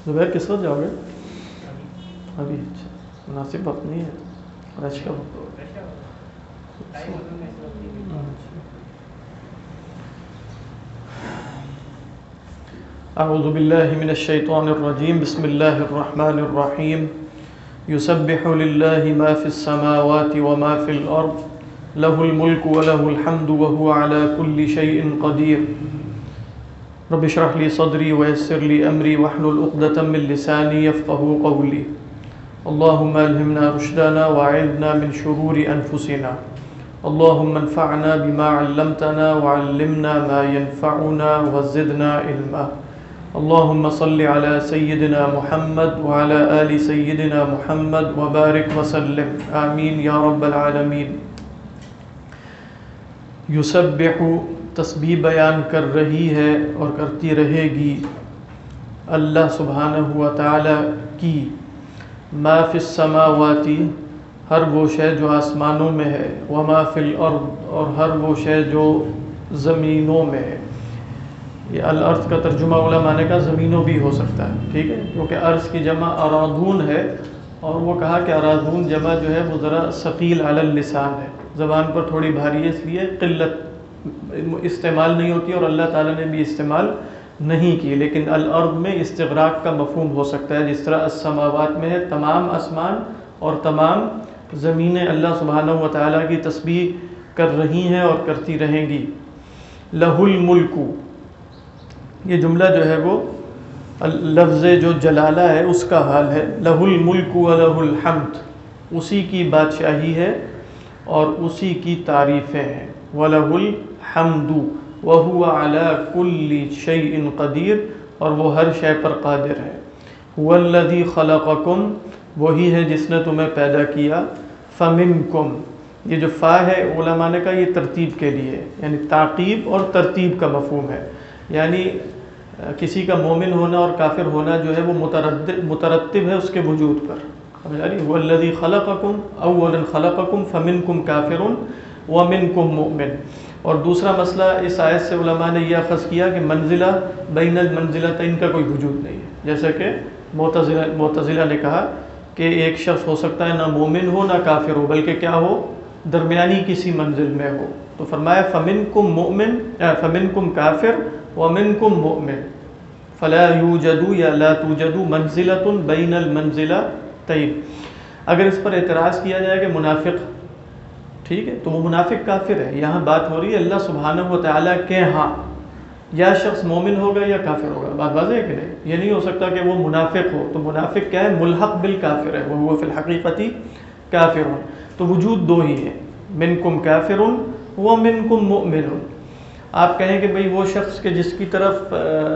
زبیر کس وقت جاؤ گے؟ ابھی اچھا، مناسب وقت نہیں ہے، رش کا وقت. اعوذ باللہ من الشیطان الرجیم، بسم اللہ الرحمن الرحیم. یسبح للہ ما فی السماوات وما فی الارض له الملک وله الحمد وهو على كل شيء قدیر. رب اشرح لي صدری ويسر لي امری واحلل عقدة من لسانی يفقهوا قولی. اللهم الهمنا رشدنا واعذنا من شرور انفسنا. اللهم انفعنا بما علمتنا وعلمنا ما ينفعنا وزدنا علما. اللهم صل على سيدنا محمد وعلى آل سيدنا محمد وبارك وسلم آمین یا رب العالمین. یسبح تسبیح بیان کر رہی ہے اور کرتی رہے گی اللہ سبحانہ و تعالی کی، ما فی السماوات ہر وہ شے جو آسمانوں میں ہے، وما فی الارض اور ہر وہ شے جو زمینوں میں ہے. یہ الارض کا ترجمہ علماء نے کہا زمینوں بھی ہو سکتا ہے، ٹھیک ہے، کیونکہ ارض کی جمع اراضون ہے، اور وہ کہا کہ اراضون جمع جو ہے وہ ذرا ثقیل علی اللسان ہے، زبان پر تھوڑی بھاری ہے، اس لیے قلت استعمال نہیں ہوتی، اور اللہ تعالیٰ نے بھی استعمال نہیں کی. لیکن الارض میں استغراق کا مفہوم ہو سکتا ہے، جس طرح السماوات میں ہے تمام آسمان اور تمام زمینیں اللہ سبحانہ و تعالیٰ کی تسبیح کر رہی ہیں اور کرتی رہیں گی. لہ الملک، یہ جملہ جو ہے وہ لفظ جو جلالہ ہے اس کا حال ہے. لہ الملک ولہ الحمد، اسی کی بادشاہی ہے اور اسی کی تعریفیں ہیں. وَلَهُ الْحَمْدُ وَهُوَ عَلَى كُلِّ شَيْءٍ قَدِيرٌ، اور وہ ہر شے پر قادر ہے. هُوَ الَّذِي خَلَقَكُمْ، وہی ہے جس نے تمہیں پیدا کیا. فَمِنْكُمْ، یہ جو فا ہے علماء نے کہا یہ ترتیب کے لیے، یعنی تعقیب اور ترتیب کا مفہوم ہے. یعنی کسی کا مومن ہونا اور کافر ہونا جو ہے وہ مترتب ہے اس کے وجود پر. هُوَ الَّذِي خَلَقَكُمْ، أَوَّلًا خَلَقَكُمْ فَمِنْكُمْ كَافِرٌ وَمِنْكُمْ مُؤْمِنٌ. اور دوسرا مسئلہ اس آیت سے علماء نے یہ اخذ کیا کہ منزلہ بین المنزلتین کا کوئی وجود نہیں ہے، جیسا کہ معتزلہ نے کہا کہ ایک شخص ہو سکتا ہے نہ مومن ہو نہ کافر ہو، بلکہ کیا ہو، درمیانی کسی منزل میں ہو. تو فرمایا فَمِنْكُمْ مُؤْمِن، فَمِنْكُمْ کافر وَمِنْكُمْ مُؤْمِن، فَلَا يُوجَدُ یا لا توجد منزلۃ بین المنزلتین. اگر اس پر اعتراض کیا جائے کہ منافق، ٹھیک ہے، تو وہ منافق کافر ہے. یہاں بات ہو رہی ہے اللہ سبحانہ و تعالیٰ کے ہاں، یا شخص مومن ہوگا یا کافر ہوگا. بات واضح ہے کہ نہیں؟ یہ نہیں ہو سکتا کہ وہ منافق ہو، تو منافق کیا ہے، ملحق بالکافر ہے، وہ فی الحقیقت کافر. تو وجود دو ہی ہے، منکم کافر ومنکم مؤمن. آپ کہیں کہ بھئی وہ شخص کے جس کی طرف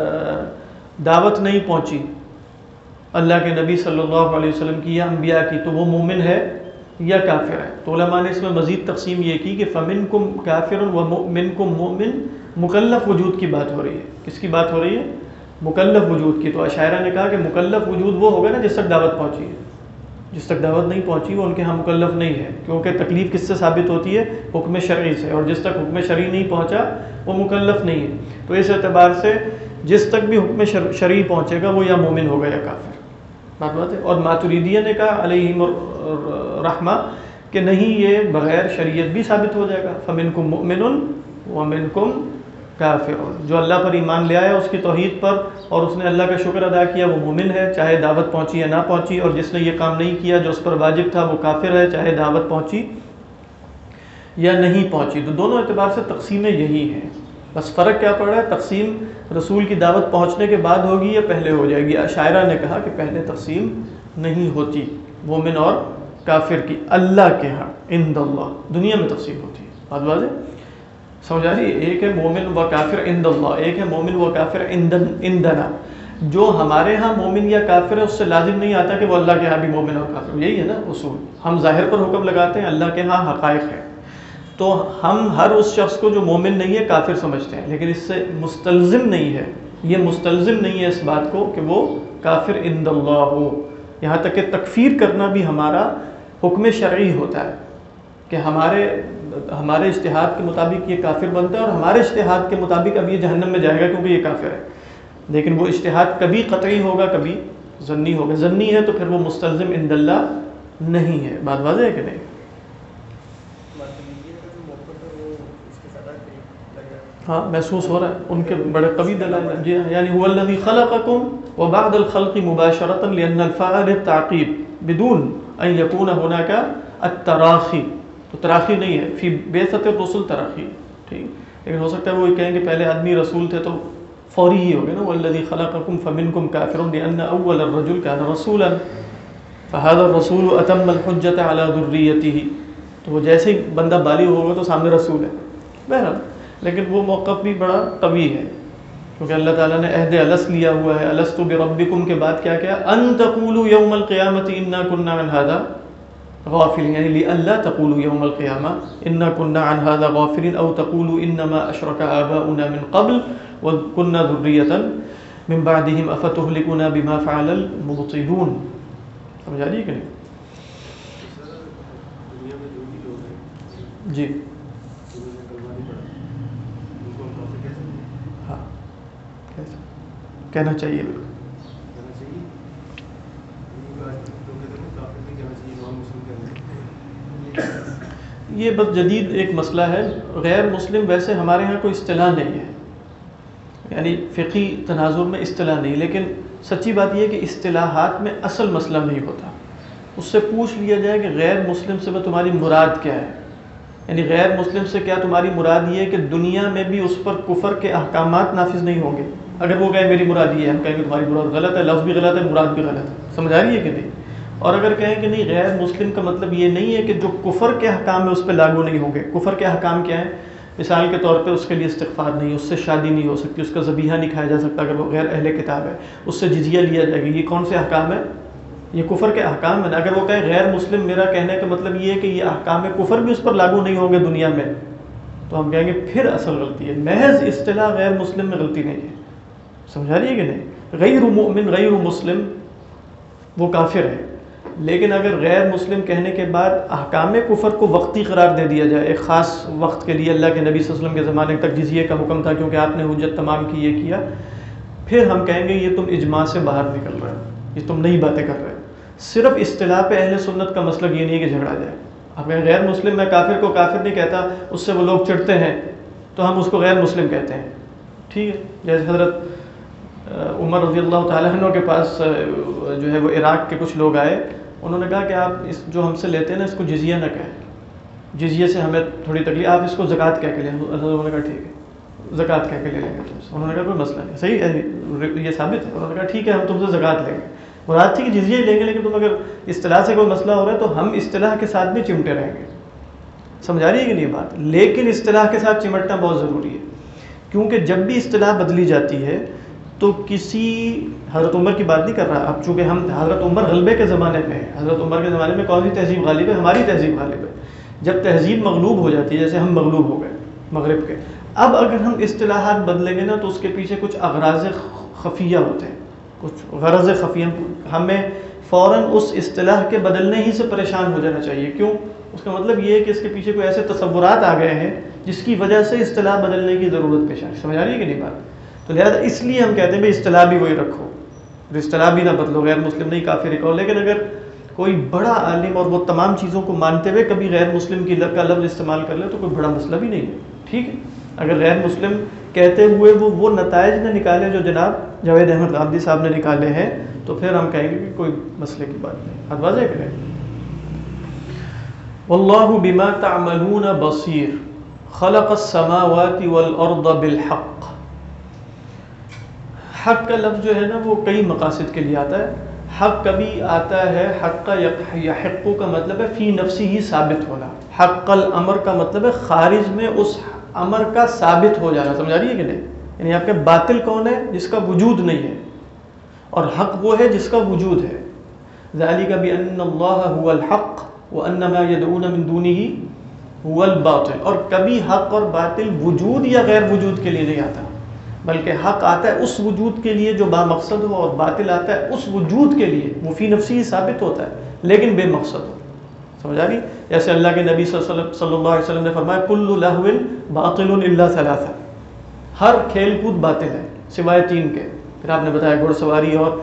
دعوت نہیں پہنچی اللہ کے نبی صلی اللہ علیہ وسلم کی یا انبیاء کی، تو وہ مومن ہے یا کافر ہے. تو علماء نے اس میں مزید تقسیم یہ کی کہ فَمِنْكُمْ كَافِرٌ وَمِنْكُمْ مُؤْمِن، مکلف وجود کی بات ہو رہی ہے. کس کی بات ہو رہی ہے؟ مکلف وجود کی. تو اشاعرہ نے کہا کہ مکلف وجود وہ ہوگا نا جس تک دعوت پہنچی ہے، جس تک دعوت نہیں پہنچی وہ ان کے ہاں مکلف نہیں ہے، کیونکہ تکلیف کس سے ثابت ہوتی ہے؟ حکم شرعی سے، اور جس تک حکم شرعی نہیں پہنچا وہ مکلف نہیں ہے. تو اس اعتبار سے جس تک بھی حکم شرعی پہنچے گا وہ یا مومن ہوگا یا کافر. بات ہے. اور ماتریدیہ نے کہا علیہم الرحمہ کہ نہیں، یہ بغیر شریعت بھی ثابت ہو جائے گا. فَمِنْكُمْ مُؤْمِنٌ وَمِنْكُمْ کافر. جو اللہ پر ایمان لے آیا اس کی توحید پر اور اس نے اللہ کا شکر ادا کیا وہ مومن ہے، چاہے دعوت پہنچی یا نہ پہنچی. اور جس نے یہ کام نہیں کیا جو اس پر واجب تھا وہ کافر ہے، چاہے دعوت پہنچی یا نہیں پہنچی. تو دونوں اعتبار سے تقسیمیں یہی ہیں، بس فرق کیا پڑ رہا ہے، تقسیم رسول کی دعوت پہنچنے کے بعد ہوگی یا پہلے ہو جائے گی. اشاعرہ نے کہا کہ پہلے تقسیم نہیں ہوتی مومن اور کافر کی، اللہ کے ہاں عند اللہ دنیا میں تقسیم ہوتی ہے. بات واضح سمجھا رہی؟ ایک ہے مومن و کافر عند اللہ، ایک ہے مومن و کافر عندنا. جو ہمارے ہاں مومن یا کافر ہے اس سے لازم نہیں آتا کہ وہ اللہ کے ہاں بھی مومن اور کافر. یہی ہے نا اصول. ہم ظاہر پر حکم لگاتے ہیں، اللہ کے ہاں حقائق ہے، تو ہم ہر اس شخص کو جو مومن نہیں ہے کافر سمجھتے ہیں، لیکن اس سے مستلزم نہیں ہے، یہ مستلزم نہیں ہے اس بات کو کہ وہ کافر عند اللہ ہو. یہاں تک کہ تکفیر کرنا بھی ہمارا حکم شرعی ہوتا ہے کہ ہمارے اجتہاد کے مطابق یہ کافر بنتا ہے، اور ہمارے اجتہاد کے مطابق اب یہ جہنم میں جائے گا کیونکہ یہ کافر ہے. لیکن وہ اجتہاد کبھی قطعی ہوگا کبھی ظنی ہو گئے. ظنی ہے تو پھر وہ مستلزم عند اللہ نہیں ہے. بات واضح ہے کہ نہیں؟ ہاں محسوس ہو رہا ہے ان کے بڑے قوی دلائل ہیں. جی یعنی هو الذی خلقکم وبعد الخلق مباشرة لأن الفاعل التعقیب بدون ان يكون هناك التراخی. تو تراخی نہیں ہے فی بعثۃ الرسل تراخی, ٹھیک. لیکن ہو سکتا ہے وہ کہیں کہ پہلے آدمی رسول تھے تو فوری ہی ہو گئے نا, والذی خلقکم فمنکم کافر لأن اول الرجل كان رسولا فهذا الرسول اتم الحجة على ذریته. تو وہ جیسے ہی بندہ بالغ ہوگا تو سامنے رسول ہے. بہرحال لیکن وہ موقف بھی بڑا قوی ہے کیونکہ اللہ تعالیٰ نے عہد الست لیا ہوا ہے. الست بربکم کے بعد کیا کیا؟ ان تقولوا یوم القیامة انا كنا عن هذا غافلین, یعنی لئلا تقولوا یوم القیامة انا كنا عن هذا غافلین او تقولوا انما اشرك آباؤنا من قبل وكنا ذریة من بعدهم افتهلكنا بما فعل المبطلون. سمجھ آ رہی ہے کہ نہیں؟ جی کہنا چاہیے. یہ بس جدید ایک مسئلہ ہے. غیر مسلم ویسے ہمارے ہاں کوئی اصطلاح نہیں ہے, یعنی فقہی تناظر میں اصطلاح نہیں, لیکن سچی بات یہ ہے کہ اصطلاحات میں اصل مسئلہ نہیں ہوتا. اس سے پوچھ لیا جائے کہ غیر مسلم سے تمہاری مراد کیا ہے, یعنی غیر مسلم سے کیا تمہاری مراد یہ ہے کہ دنیا میں بھی اس پر کفر کے احکامات نافذ نہیں ہوں گے. اگر وہ کہیں میری مراد یہ ہے, ہم کہیں کہ تمہاری مراد غلط ہے, لفظ بھی غلط ہے, مراد بھی غلط ہے. سمجھ آ رہی ہے کہ نہیں؟ اور اگر کہیں کہ نہیں غیر مسلم کا مطلب یہ نہیں ہے کہ جو کفر کے احکام ہے اس پہ لاگو نہیں ہوں گے. کفر کے احکام کیا ہیں؟ مثال کے طور پہ اس کے لیے استغفار نہیں, اس سے شادی نہیں ہو سکتی, اس کا ذبیحہ نہیں کھایا جا سکتا اگر وہ غیر اہل کتاب ہے, اس سے جزیہ لیا جائے گا. یہ کون سے احکام ہیں؟ یہ کفر کے احکام ہیں. اگر وہ کہیں غیر مسلم, میرا کہنے کا مطلب یہ ہے کہ یہ احکام کفر بھی اس پر لاگو نہیں ہوں گے دنیا میں, تو ہم کہیں گے پھر اصل غلطی ہے. محض اصطلاح غیر مسلم میں غلطی نہیں ہے. سمجھا رہی ہے کہ نہیں؟ غیر مومن غیر مسلم وہ کافر ہے, لیکن اگر غیر مسلم کہنے کے بعد احکام کفر کو وقتی قرار دے دیا جائے, ایک خاص وقت کے لیے, اللہ کے نبی صلی اللہ علیہ وسلم کے زمانے تک جزیے کا حکم تھا کیونکہ آپ نے حجت تمام کی, یہ کیا, پھر ہم کہیں گے یہ تم اجماع سے باہر نکل رہے ہو, یہ تم نئی باتیں کر رہے ہو. صرف اصطلاح پہ اہل سنت کا مسلک یہ نہیں ہے کہ جھگڑا جائے. اب غیر مسلم, میں کافر کو کافر نہیں کہتا, اس سے وہ لوگ چڑھتے ہیں تو ہم اس کو غیر مسلم کہتے ہیں, ٹھیک ہے. جیسے حضرت عمر رضی اللہ تعالیٰ عنہ کے پاس جو ہے وہ عراق کے کچھ لوگ آئے, انہوں نے کہا کہ آپ اس جو ہم سے لیتے ہیں نا اس کو جزیہ نہ کہیں, جزیے سے ہمیں تھوڑی تکلیف, آپ اس کو زکوٰۃ کہہ کے لیں. انہوں نے کہا ٹھیک ہے زکوٰۃ کہہ کے لے لیں گے تم سے. انہوں نے کہا کوئی مسئلہ نہیں, صحیح ہے, یہ ثابت ہے. انہوں نے کہا ٹھیک ہے ہم تم سے زکوٰۃ لیں گے. مراد تھی کہ جزیہ ہی لیں گے, لیکن تم اگر اصطلاح سے کوئی مسئلہ ہو رہا ہے تو ہم اصطلاح کے ساتھ بھی چمٹے رہیں گے. سمجھا رہی ہے کہ نہیں بات؟ لیکن اصطلاح کے ساتھ چمٹنا بہت ضروری ہے, کیونکہ جب بھی اصطلاح بدلی جاتی ہے تو کسی, حضرت عمر کی بات نہیں کر رہا اب, چونکہ ہم حضرت عمر غلبے کے زمانے میں ہیں, حضرت عمر کے زمانے میں کون سی تہذیب غالب ہے؟ ہماری تہذیب غالب ہے. جب تہذیب مغلوب ہو جاتی ہے, جیسے ہم مغلوب ہو گئے مغرب کے, اب اگر ہم اصطلاحات بدلیں گے نا تو اس کے پیچھے کچھ اغراض خفیہ ہوتے ہیں, کچھ غرض خفیہ. ہمیں فوراً اس اصطلاح کے بدلنے ہی سے پریشان ہو جانا چاہیے. کیوں؟ اس کا مطلب یہ ہے کہ اس کے پیچھے کوئی ایسے تصورات آ گئے ہیں جس کی وجہ سے اصطلاح بدلنے کی ضرورت پیش آئی. سمجھ آ رہی ہے کہ نہیں بات؟ تو لہٰذا اس لیے ہم کہتے ہیں بھائی اصطلاح بھی وہی رکھو, اصطلاح بھی نہ بدلو, غیر مسلم نہیں کافر کہو. لیکن اگر کوئی بڑا عالم اور وہ تمام چیزوں کو مانتے ہوئے کبھی غیر مسلم کی کا لفظ استعمال کر لے تو کوئی بڑا مسئلہ بھی نہیں ہے, ٹھیک ہے. اگر غیر مسلم کہتے ہوئے وہ نتائج نہ نکالے جو جناب جاوید احمد غامدی صاحب نے نکالے ہیں تو پھر ہم کہیں گے کہ کوئی مسئلے کی بات نہیں. بات واضح کریں. واللہ بما تعملون بصیر خلق السماوات والارض بالحق. حق کا لفظ جو ہے نا وہ کئی مقاصد کے لیے آتا ہے. حق کبھی آتا ہے, حق کا یحق کا مطلب ہے فی نفسی ہی ثابت ہونا. حق الامر کا مطلب ہے خارج میں اس امر کا ثابت ہو جانا. سمجھا رہی ہے کہ نہیں؟ یعنی آپ کے باطل کون ہے؟ جس کا وجود نہیں ہے, اور حق وہ ہے جس کا وجود ہے. ذالک بان اللہ هو الحق وان ما يدعون من دونه هو الباطل. اور کبھی حق اور باطل وجود یا غیر وجود کے لیے نہیں آتا, بلکہ حق آتا ہے اس وجود کے لیے جو با مقصد ہو, اور باطل آتا ہے اس وجود کے لیے وہ فی نفسی ہی ثابت ہوتا ہے لیکن بے مقصد ہو. سمجھا رہی؟ جیسے اللہ کے نبی صلی اللہ علیہ وسلم نے فرمایا کل لہو باطل الا ثلاثہ, ہر کھیل کود باطل ہے سوائے 3 کے. پھر آپ نے بتایا گھڑ سواری اور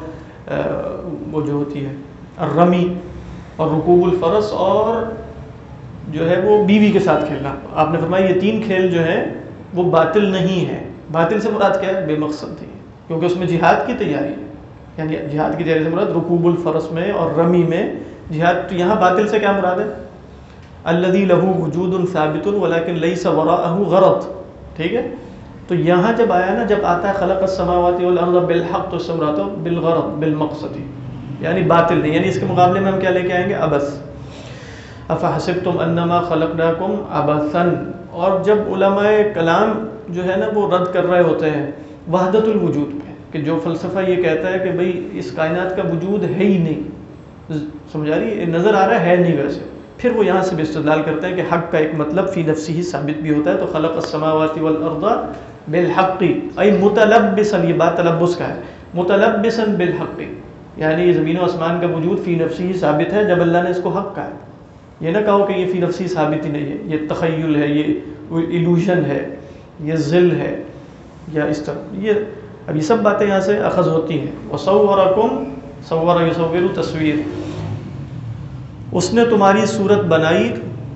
وہ جو ہوتی ہے الرمی اور رکوب الفرس اور جو ہے وہ بیوی کے ساتھ کھیلنا. آپ نے فرمایا یہ 3 کھیل جو ہیں وہ باطل نہیں ہے. باطل سے مراد کیا ہے؟ بے مقصد تھی، کیونکہ اس میں جہاد کی تیاری ہے. یعنی جہاد کی تیاری سے مراد رکوب الفرس میں اور رمی میں جہاد. تو یہاں باطل سے کیا مراد ہے؟ الذی لہ وجود ثابت ولکن لیس وراءہ غرض. ٹھیک ہے، تو یہاں جب آیا نا، جب آتا ہے خلق السماوات والارض بالحق، تو اس سے مراد ہے بالغرض بالمقصد، یعنی باطل نہیں. یعنی اس کے مقابلے میں ہم کیا لے کے آئیں گے؟ عبث. افحسبتم انما خلقناکم عبثا. اور جب علماء کلام جو ہے نا وہ رد کر رہے ہوتے ہیں وحدت الوجود پہ، کہ جو فلسفہ یہ کہتا ہے کہ بھئی اس کائنات کا وجود ہے ہی نہیں، سمجھا رہی ہے، نظر آ رہا ہے نہیں ویسے، پھر وہ یہاں سے بھی استدلال کرتے ہیں کہ حق کا ایک مطلب فی نفسی ہی ثابت بھی ہوتا ہے. تو خلق السماوات والارض بالحق ای متلبسا، یہ بات تلبس کا ہے، متلبسا بالحق، یعنی یہ زمین و آسمان کا وجود فی نفسی ہی ثابت ہے جب اللہ نے اس کو حق کہا ہے. یہ نہ کہو کہ یہ فی نفسی ثابت ہی نہیں ہے، یہ تخیل ہے، یہ ایلوژن ہے، یہ ظل ہے، یا اس طرح. یہ اب یہ سب باتیں یہاں سے اخذ ہوتی ہیں. وصورکم صور یصور تصویر، اس نے تمہاری صورت بنائی.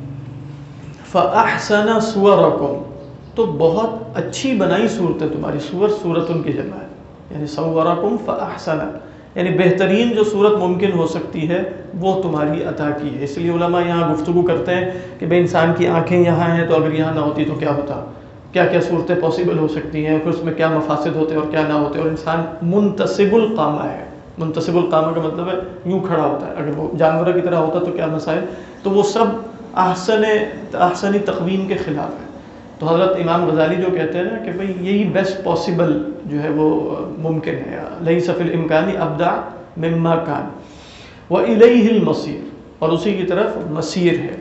فاحسن صورکم، تو بہت اچھی بنائی صورتیں تمہاری. صورت ان کی جمع ہے، یعنی صورکم فاحسن، یعنی بہترین جو صورت ممکن ہو سکتی ہے وہ تمہاری عطا کی ہے. اس لیے علماء یہاں گفتگو کرتے ہیں کہ بھئی انسان کی آنکھیں یہاں ہیں، تو اگر یہاں نہ ہوتی تو کیا ہوتا، کیا کیا صورتیں پاسبل ہو سکتی ہیں، پھر اس میں کیا مفاسد ہوتے اور کیا نہ ہوتے. اور انسان منتصب القامہ ہے. منتصب القامہ کا مطلب ہے یوں کھڑا ہوتا ہے، اگر وہ جانور کی طرح ہوتا تو کیا مسائل. تو وہ سب احسنی تقویم کے خلاف ہے. تو حضرت امام غزالی جو کہتے ہیں نا کہ بھئی یہی بیسٹ پاسبل جو ہے وہ ممکن ہے، لیس فی الامکان ابدع مما کان والیہ المصیر، اور اسی کی طرف مسیر ہے.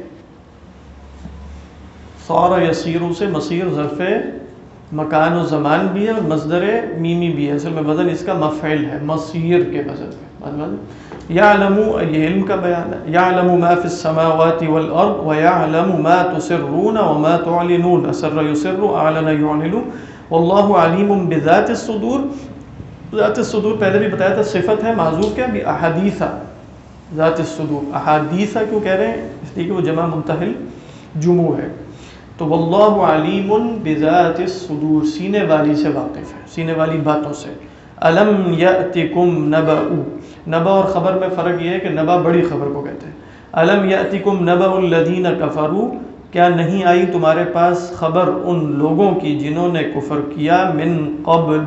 صار یسیر سے مصیر ظرف مکان و زمان بھی ہے اور مصدر میمی بھی ہے. اصل میں وزن اس کا مفعول ہے، مصیر کے وزن میں. یعلم، یہ علم کا بیان ہے. یعلم ما فی السماوات والارض ویعلم ما تسرون وما تعلنون. سر یسر، اعلن یعلن. واللہ علیم بذات الصدور. ذات الصدور پہلے بھی بتایا تھا صفت ہے، معذوف کیا بھی احادیث. ذات الصدور احادیث کیوں کہہ رہے ہیں؟ اس لیے کہ وہ جمع منتہل جموع ہے. تو واللہ علیم بذات الصدور، سینے والی سے واقف ہے، سینے والی باتوں سے. الم یأتکم نبأ، نبأ اور خبر میں فرق یہ ہے کہ نبأ بڑی خبر کو کہتے ہیں. الم یأتکم نبأ الذین کفروا، کیا نہیں آئی تمہارے پاس خبر ان لوگوں کی جنہوں نے کفر کیا. من قبل،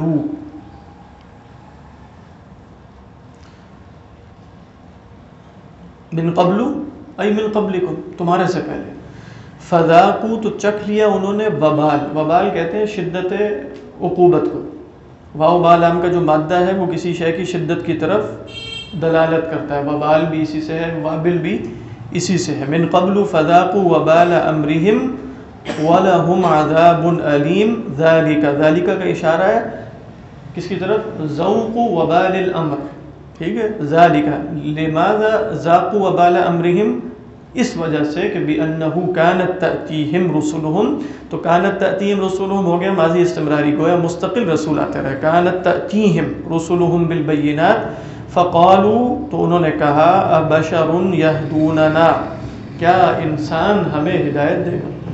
من قبل ای من قبلکم، تمہارے سے پہلے. فذاقوا، تو چکھ لیا انہوں نے وبال. وبال کہتے ہیں شدت عقوبت کو. واو بال عام کا جو مادہ ہے وہ کسی شے کی شدت کی طرف دلالت کرتا ہے. وبال بھی اسی سے ہے، وابل بھی اسی سے ہے. من قبل فذاقوا وبال امرهم ولهم عذاب علیم. ذالک، ذالک کا اشارہ ہے کس کی طرف؟ ذوق وبال الامر. ٹھیک ہے، ذالک لماذا ذاقوا وبال امرهم، اس وجہ سے کہ بِأَنَّهُ كَانَتْ تَأْتِيهِمْ رُسُلُهُمْ. تو كَانَتْ تَأْتِيهِمْ رُسُلُهُمْ ہو گیا ماضی استمراری، گویا مستقل رسول آتے رہے. كَانَتْ تَأْتِيهِمْ رُسُلُهُمْ بِالْبَيِّنَاتِ فَقَالُوا، تو انہوں نے کہا أَبَشَرٌ يَهْدُونَنَا، کیا انسان ہمیں ہدایت دے گا.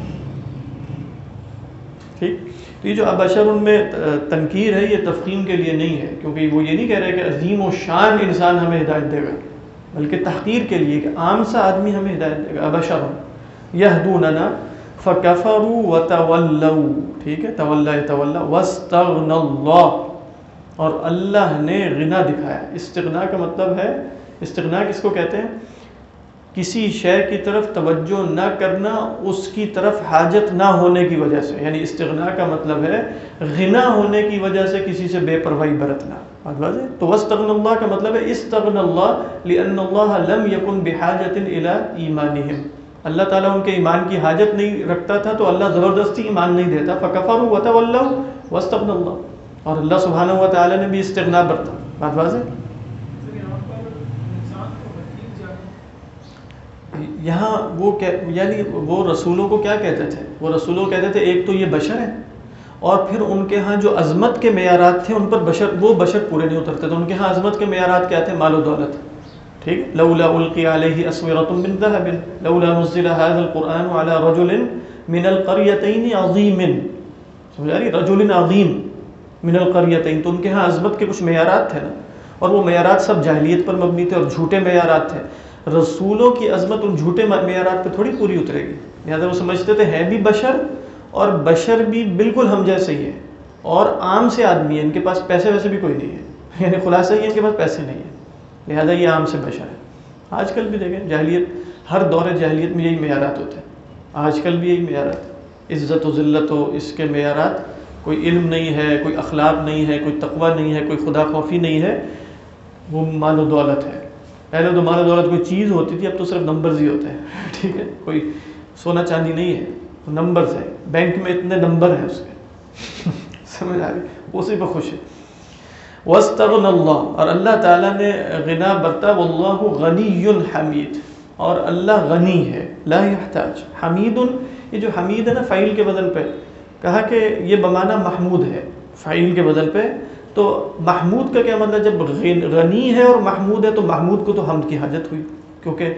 ٹھیک، تو یہ جو ابشر میں تنکیر ہے یہ تفخیم کے لیے نہیں ہے، کیونکہ وہ یہ نہیں کہہ رہے کہ عظیم و شان انسان ہمیں ہدایت دے گا، بلکہ تحقیر کے لیے کہ عام سا آدمی ہمیں ہدایت دے گا. ابشر یہدوننا فکفروا وتولوا. ٹھیک ہے، تولا یتولا. واستغنى اللہ، اور اللہ نے غنا دکھایا. استغنا کا مطلب ہے، استغنا کس کو کہتے ہیں؟ کسی شے کی طرف توجہ نہ کرنا اس کی طرف حاجت نہ ہونے کی وجہ سے. یعنی استغنا کا مطلب ہے غنا ہونے کی وجہ سے کسی سے بے پرواہی برتنا. واضح؟ تو واستغنى اللہ کا مطلب ہے استغنى اللہ لأن اللہ لم يكن بحاجة إلى ایمانهم. اللہ تعالیٰ ان کے ایمان کی حاجت نہیں رکھتا تھا تو اللہ زبردستی ایمان نہیں دیتا. فکفروا وتولوا واستغنى اللہ، اور اللہ سبحانہ و تعالیٰ نے بھی استغنا برتا. بات واضح؟ یہاں وہ یعنی وہ رسولوں کو کیا کہتے تھے؟ وہ رسولوں کو کہتے تھے ایک تو یہ بشر ہے، اور پھر ان کے ہاں جو عظمت کے معیارات تھے ان پر وہ بشر پورے نہیں اترتے تھے. ان کے ہاں عظمت کے معیارات کیا تھے؟ مال و دولت. ٹھیک. لولا القی علیہ اسورۃ من ذهب لولا نزل هذا القرآن على رجل من القريتين عظیم. سمجھ آ رہی؟ رجل عظیم من القريتين. تو ان کے ہاں عظمت کے کچھ معیارات تھے نا، اور وہ معیارات سب جاہلیت پر مبنی تھے اور جھوٹے معیارات تھے. رسولوں کی عظمت ان جھوٹے معیارات پہ تھوڑی پوری اترے گی. لہٰذا وہ سمجھتے تھے ہیں بھی بشر، اور بشر بھی بالکل ہم جیسے ہی ہے، اور عام سے آدمی ہے، ان کے پاس پیسے ویسے بھی کوئی نہیں ہے، یعنی خلاصہ یہ ان کے پاس پیسے نہیں ہیں، لہذا یہ عام سے بشر ہے. آج کل بھی دیکھیں جاہلیت، ہر دور جاہلیت میں یہی معیارات ہوتے ہیں. آج کل بھی یہی معیارات، عزت و ذلت ہو، اس کے معیارات. کوئی علم نہیں ہے، کوئی اخلاق نہیں ہے، کوئی تقوی نہیں ہے، کوئی خدا خوفی نہیں ہے، وہ مال و دولت ہے. پہلے تو مال و دولت کوئی چیز ہوتی تھی، اب تو صرف نمبرز ہی ہوتے ہیں. ٹھیک ہے، کوئی سونا چاندی نہیں ہے، نمبرز ہے. بینک میں اتنے نمبر ہیں اس کے. سمجھ آ رہی؟ اسی پہ خوش ہے. وَاسْتَغْنَى اللَّهُ، اور اللہ تعالیٰ نے غنا برتا. وَاللَّهُ غَنِيٌّ حَمِيدٌ، اور اللہ غنی ہے، لا يحتاج. حمید، یہ جو حمید ہے نا فعیل کے بدل پہ، کہا کہ یہ بمعنی محمود ہے فعیل کے بدل پہ. تو محمود کا کیا مطلب؟ جب غنی ہے اور محمود ہے تو محمود کو تو حمد کی حاجت ہوئی، کیونکہ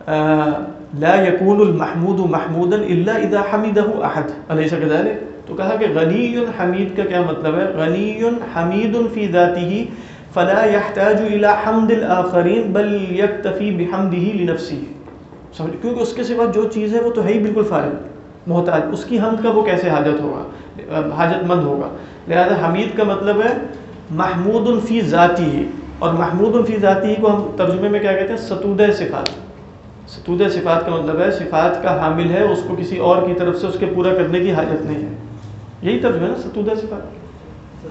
لا يكون المحمود محمودا الا اذا حمده احد، الیس كذلك؟ تو کہا کہ غنی حمید کا کیا مطلب ہے؟ غنی حمید فی ذاته فلا يحتاج الى حمد الاخرین بل يكتفي بحمده لنفسه. سمجھ؟ کیونکہ اس کے سوا جو چیز ہے وہ تو ہے ہی بالکل فارغ، محتاج. اس کی حمد کا وہ کیسے حاجت ہوگا، حاجت مند ہوگا. لہذا حمید کا مطلب ہے محمود فی ذاتی، اور محمود فی ذاتی کو ہم ترجمے میں کیا کہتے ہیں؟ ستودہ صفات. ستودہ صفات کا مطلب ہے صفات کا حامل ہے، اس کو کسی اور کی طرف سے اس کے پورا کرنے کی حاجت نہیں ہے. یہی ترجمہ ہے نا ستودہ صفات.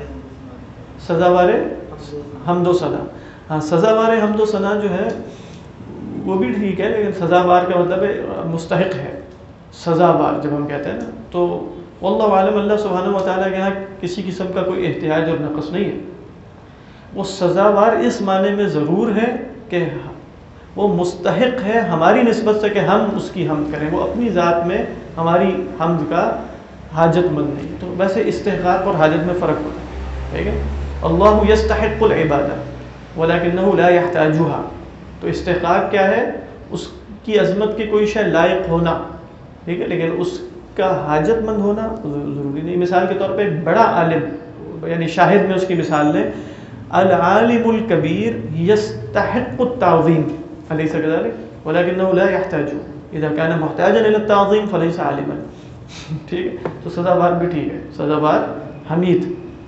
سزاوار حمد و ثنا. ہاں، سزاوار حمد و ثنا جو ہے وہ بھی ٹھیک ہے، لیکن سزاوار کا مطلب ہے مستحق ہے. سزاوار جب ہم کہتے ہیں نا، تو واللہ عالم، اللہ سبحانہ و تعالیٰ کے یہاں کسی قسم کا کوئی احتیاج اور نقص نہیں ہے. وہ سزاوار اس معنی میں ضرور ہے کہ وہ مستحق ہے ہماری نسبت سے کہ ہم اس کی حمد کریں. وہ اپنی ذات میں ہماری حمد کا حاجت مند نہیں. تو ویسے استحقاق اور حاجت میں فرق ہوتا ہے. ٹھیک ہے، اللہ یستحق العبادہ ولکنہ لا یحتاجها. تو استحقاق کیا ہے؟ اس کی عظمت کی کوئی شے لائق ہونا، ٹھیک ہے، لیکن اس کا حاجت مند ہونا ضروری نہیں. مثال کے طور پہ ایک بڑا عالم، یعنی شاہد میں اس کی مثال لیں، العالم الکبیر یستحق التعظیم، الیس کذلک؟ ولکنہ لا یحتاج. اذا کان محتاجا الی التعظیم فلیس عالما. ٹھیک ہے، تو سزاوار بھی ٹھیک ہے، سزاوار حمید.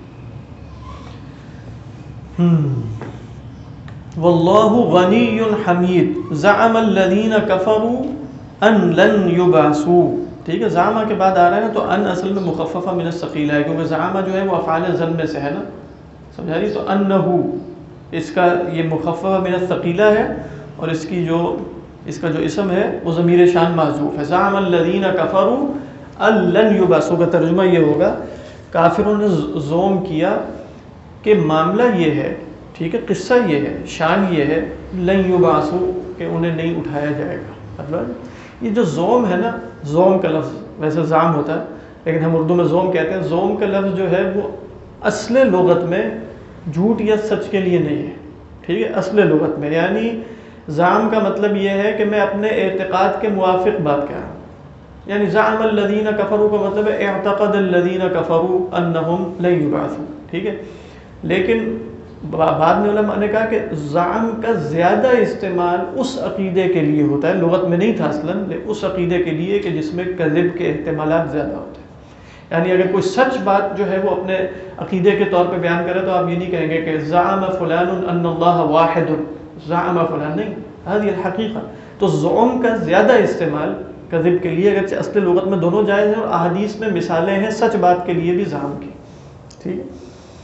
واللہ غنی حمید. زعم الذین کفروا ان لن یبعثوا. ٹھیک ہے، زعما کے بعد آ رہا ہے نا، تو ان اصل میں مخففہ من الثقیلہ ہے، کیونکہ زعما جو ہے وہ افعال ظن میں سے ہے نا، سمجھا رہی؟ تو انہو اس کا یہ مخففہ من الثقیلہ ہے، اور اس کا جو اسم ہے وہ ضمیر شان محذوف ہے. زعم الذین کفروا ان لن یبعثوا کا ترجمہ یہ ہوگا کافروں نے زوم کیا کہ معاملہ یہ ہے، ٹھیک ہے، قصہ یہ ہے، شان یہ ہے، لن یبعثوا کہ انہیں نہیں اٹھایا جائے گا. مطلب یہ جو زوم ہے نا، زوم کا لفظ ویسے زعم ہوتا ہے لیکن ہم اردو میں زوم کہتے ہیں. زوم کا لفظ جو ہے وہ اصل لغت میں جھوٹ یا سچ کے لیے نہیں ہے. ٹھیک ہے، اصل لغت میں یعنی زعم کا مطلب یہ ہے کہ میں اپنے اعتقاد کے موافق بات کر رہا ہوں. یعنی زعم الذین کفروا کا مطلب ہے اعتقد الذین کفروا انہم لن یبعثوا. ٹھیک ہے، لیکن بعد میں علماء نے کہا کہ زعم کا زیادہ استعمال اس عقیدے کے لیے ہوتا ہے، لغت میں نہیں تھا اصلاً، اس عقیدے کے لیے کہ جس میں کذب کے احتمالات زیادہ ہوتے ہیں. یعنی اگر کوئی سچ بات جو ہے وہ اپنے عقیدے کے طور پہ بیان کرے تو آپ یہ نہیں کہیں گے کہ زعم فلان ان اللہ واحد، زعم فلان، نہیں، هذه الحقیقہ. تو زعم کا زیادہ استعمال کذب کے لیے، اگرچہ اصل لغت میں دونوں جائز ہیں، اور احادیث میں مثالیں ہیں سچ بات کے لیے بھی زعم کی. ٹھیک ہے،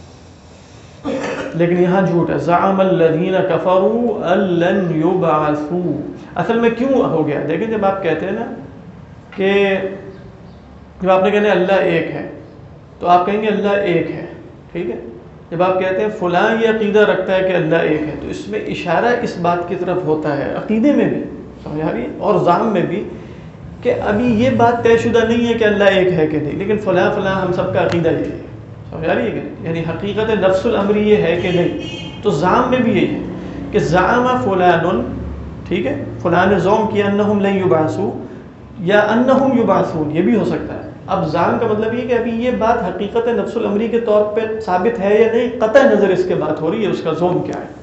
لیکن یہاں جھوٹ ہے. زعم الذین کفروا ان لن یبعثوا. اصل میں کیوں ہو گیا؟ دیکھیں، جب آپ کہتے ہیں نا کہ جب آپ نے کہنا اللہ ایک ہے تو آپ کہیں گے اللہ ایک ہے. ٹھیک ہے، جب آپ کہتے ہیں فلاں یہ عقیدہ رکھتا ہے کہ اللہ ایک ہے، تو اس میں اشارہ اس بات کی طرف ہوتا ہے عقیدے میں بھی، سمجھ آ رہی ہے، اور زعم میں بھی، کہ ابھی یہ بات طے شدہ نہیں ہے کہ اللہ ایک ہے کہ نہیں، لیکن فلاں فلاں ہم سب کا عقیدہ یہ ہے، سمجھ آ رہی ہے کہ نہیں؟ یعنی حقیقت نفس الامر یہ ہے کہ نہیں. تو زعم میں بھی یہی ہے کہ زعم فلان، ٹھیک ہے، فلاں نے زوم کیا انہم لن یبعثوا یا انہم یبعثون، یہ بھی ہو سکتا ہے. اب زعم کا مطلب یہ کہ ابھی یہ بات حقیقت نفس الامری کے طور پہ ثابت ہے یا نہیں، قطع نظر اس کے بات ہو رہی ہے، اس کا زوم کیا ہے.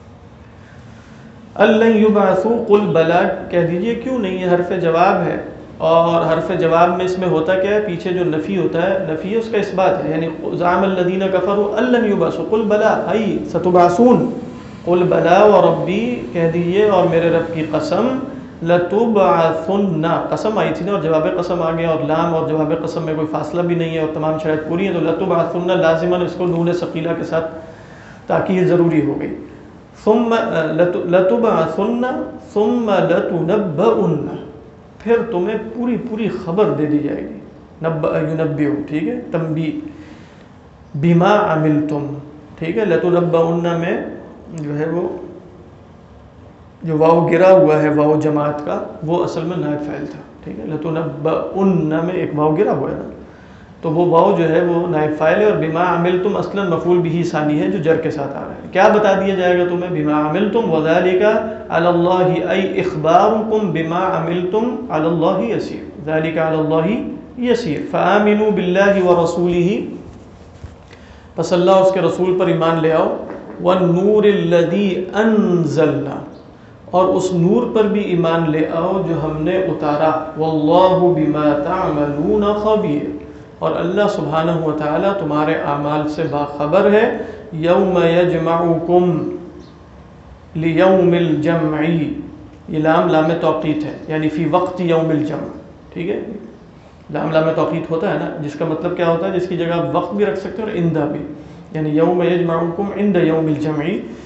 الن یبعثوا قل بلا، کہہ دیجئے کیوں نہیں، یہ حرف جواب ہے، اور حرف جواب میں اس میں ہوتا کیا ہے، پیچھے جو نفی ہوتا ہے، نفی ہے اس کا اثبات ہے. یعنی زعم الذین کفروا الن یبعثوا قل بلا ای ستبعثون، قل بلا وربی، کہہ دیجئے اور میرے رب کی قسم، لتبعثن، قسم آئی تھی نا اور جواب قسم آ گیا، اور لام اور جواب قسم میں کوئی فاصلہ بھی نہیں ہے اور تمام شرائط پوری ہیں، تو لتبعثن لازماً اس کو نون ثقیلہ کے ساتھ تاکید ضروری ہو گئی. ثم لتبعثن ثم لتنبؤن، پھر تمہیں پوری پوری خبر دے دی جائے گی. نبأ ینبئ، ٹھیک ہے، تنبیہ، بما عملتم، ٹھیک ہے. لتنبؤن میں جو ہے وہ جو واو گرا ہوا ہے واو جماعت کا، وہ اصل میں نائب فاعل تھا، ٹھیک ہے. لتنبؤن میں ایک واو گرا ہوا ہے نا، تو وہ واو جو ہے وہ نائب فاعل ہے، اور بما عملتم اصلا مفعول به ثانی ہے جو جر کے ساتھ آ رہا ہے. کیا بتا دیا جائے گا تمہیں؟ بما عملتم، وذالک علی اللہ ای اخبارکم بما عملتم علی اللہ یسیر، ذالک علی اللہ یسیر. فآمنوا باللہ ورسولہ، پس اللہ اس کے رسول پر ایمان لے آؤ. والنور الذی انزلنا، اور اس نور پر بھی ایمان لے آؤ جو ہم نے اتارا. واللہ بما تعملون خبیر، اور اللہ سبحانہ و تعالی تمہارے اعمال سے باخبر ہے. یوم یجمعکم لیوم الجمع، یہ لام لام توقیت ہے، یعنی فی وقت یوم الجمع، ٹھیک ہے. لام لام توقیت ہوتا ہے نا، جس کا مطلب کیا ہوتا ہے، جس کی جگہ آپ وقت بھی رکھ سکتے ہیں اور عندہ بھی، یعنی یوم یجمعکم عند یوم الجمع.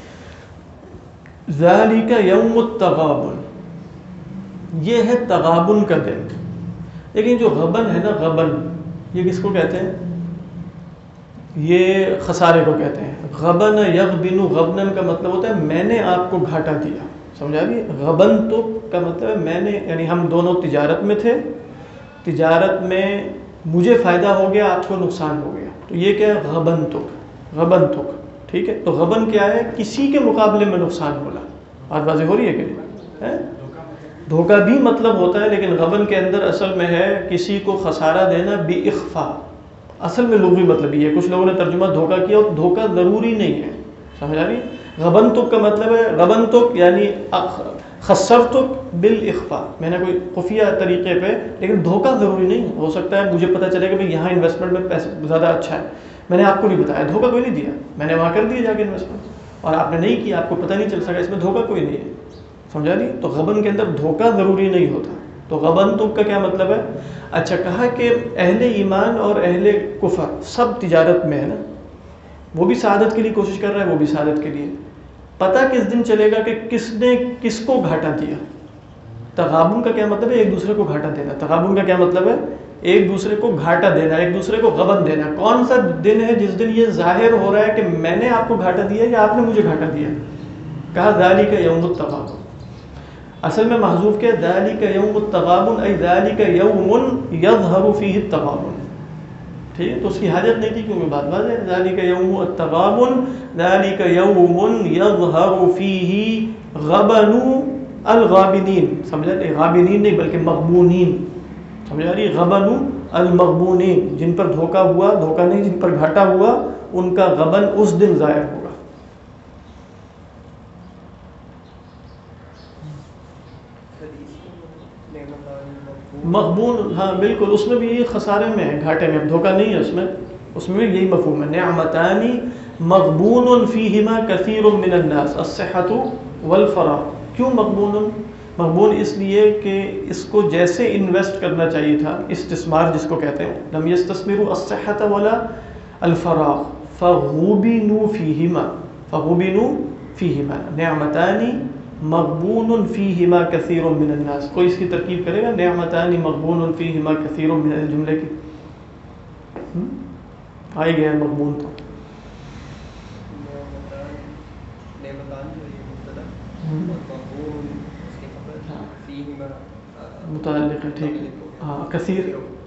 ذالک یوم التغابن، یہ ہے تغابن کا دن. لیکن جو غبن ہے نا، غبن یہ کس کو کہتے ہیں؟ یہ خسارے کو کہتے ہیں. غبن یغبن، غبن کا مطلب ہوتا ہے میں نے آپ کو گھاٹا دیا، سمجھا بھی. غبن تو کا مطلب ہے میں نے، یعنی ہم دونوں تجارت میں تھے، تجارت میں مجھے فائدہ ہو گیا، آپ کو نقصان ہو گیا، تو یہ کیا ہے؟ غبن تک، غبن تک، ٹھیک ہے. تو غبن کیا ہے؟ کسی کے مقابلے میں نقصان ہونا. بات واضح ہو رہی ہے کہ نہیں؟ دھوکہ بھی مطلب ہوتا ہے، لیکن غبن کے اندر اصل میں ہے کسی کو خسارہ دینا بِإِخْفَاء. اصل میں لغوی مطلب یہ ہے. کچھ لوگوں نے ترجمہ دھوکہ کیا، اور دھوکہ ضروری نہیں ہے، سمجھ آ رہی ہے. غبن تک کا مطلب ہے، غبن تک یعنی خسرتک بالإخفاء، میں نے کوئی خفیہ طریقے پہ، لیکن دھوکہ ضروری نہیں. ہو سکتا ہے مجھے پتہ چلے کہ بھئی یہاں انویسٹمنٹ میں پیسے زیادہ اچھا ہے، میں نے آپ کو نہیں بتایا، دھوکہ کوئی نہیں دیا، میں نے وہاں کر دیا جا کے انویسٹمنٹ، اور آپ نے نہیں کیا، آپ کو پتہ نہیں چل سکا، اس میں دھوکہ کوئی نہیں ہے، سمجھا نہیں. تو غبن کے اندر دھوکہ ضروری نہیں ہوتا. تو غبن تک کا کیا مطلب ہے؟ اچھا، کہا کہ اہل ایمان اور اہل کفر سب تجارت میں ہے نا، وہ بھی سعادت کے لیے کوشش کر رہا ہے، وہ بھی سعادت کے لیے. پتہ کس دن چلے گا کہ کس نے کس کو گھاٹا دیا. تغابن کا کیا مطلب ہے؟ ایک دوسرے کو گھاٹا دینا. تغابن کا کیا مطلب ہے؟ ایک دوسرے کو گھاٹا دینا، ایک دوسرے کو غبن دینا. کون سا دن ہے جس دن یہ ظاہر ہو رہا ہے کہ میں نے آپ کو گھاٹا دیا یا آپ نے مجھے گھاٹا دیا؟ کہا ذالک یوم التغابن. اصل میں محذوف کیا؟ ذالک یوم التغابن، ای ذالک یوم یظہر فیہ التغابن، ٹھیک ہے. تو اس کی حاجت نہیں تھی کیونکہ بات واضح ہے. ذالک یوم التغابن، ذالک یوم یظہر فیہ غبن الغابنین، سمجھا؟ غابنین نہیں بلکہ مغبونین، سمجھا رہی؟ غبن المغبونین، جن پر دھوکہ ہوا، دھوکہ نہیں، جن پر گھاٹا ہوا، ان کا غبن اس دن ظاہر ہوگا. مغبون، ہاں بالکل، اس میں بھی یہ خسارے میں ہے، گھاٹے میں، دھوکہ نہیں ہے اس میں بھی یہی مفہوم ہے. نعمتان مغبون فیہما کثیر من الناس الصحۃ والفراغ. کیوں مغبون؟ مغبون اس لیے کہ اس کو جیسے انویسٹ کرنا چاہیے تھا، استثمار جس کو کہتے ہیں، لم یستثمروا الصحۃ ولا الفراغ فغبنوا فیہما، فغبنوا فیہما. نعمتان مغبون فیہما کثیر من الناس. کوئی اس کی ترکیب کرے گا؟ نعمتان مغبون فیہما کثیر من الجملے کی آئی گیا مغبون. تو متعلق ہے، ٹھیک ہے. ہاں کثیر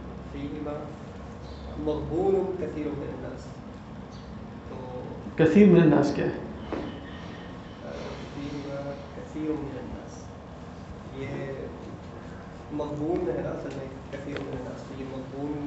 مغبون کثیر من الناس، تو کثیر من الناس کیا ہے؟ کثیر من الناس یہ مغبون ہے اصل میں، کثیر من الناس، تو یہ مغبون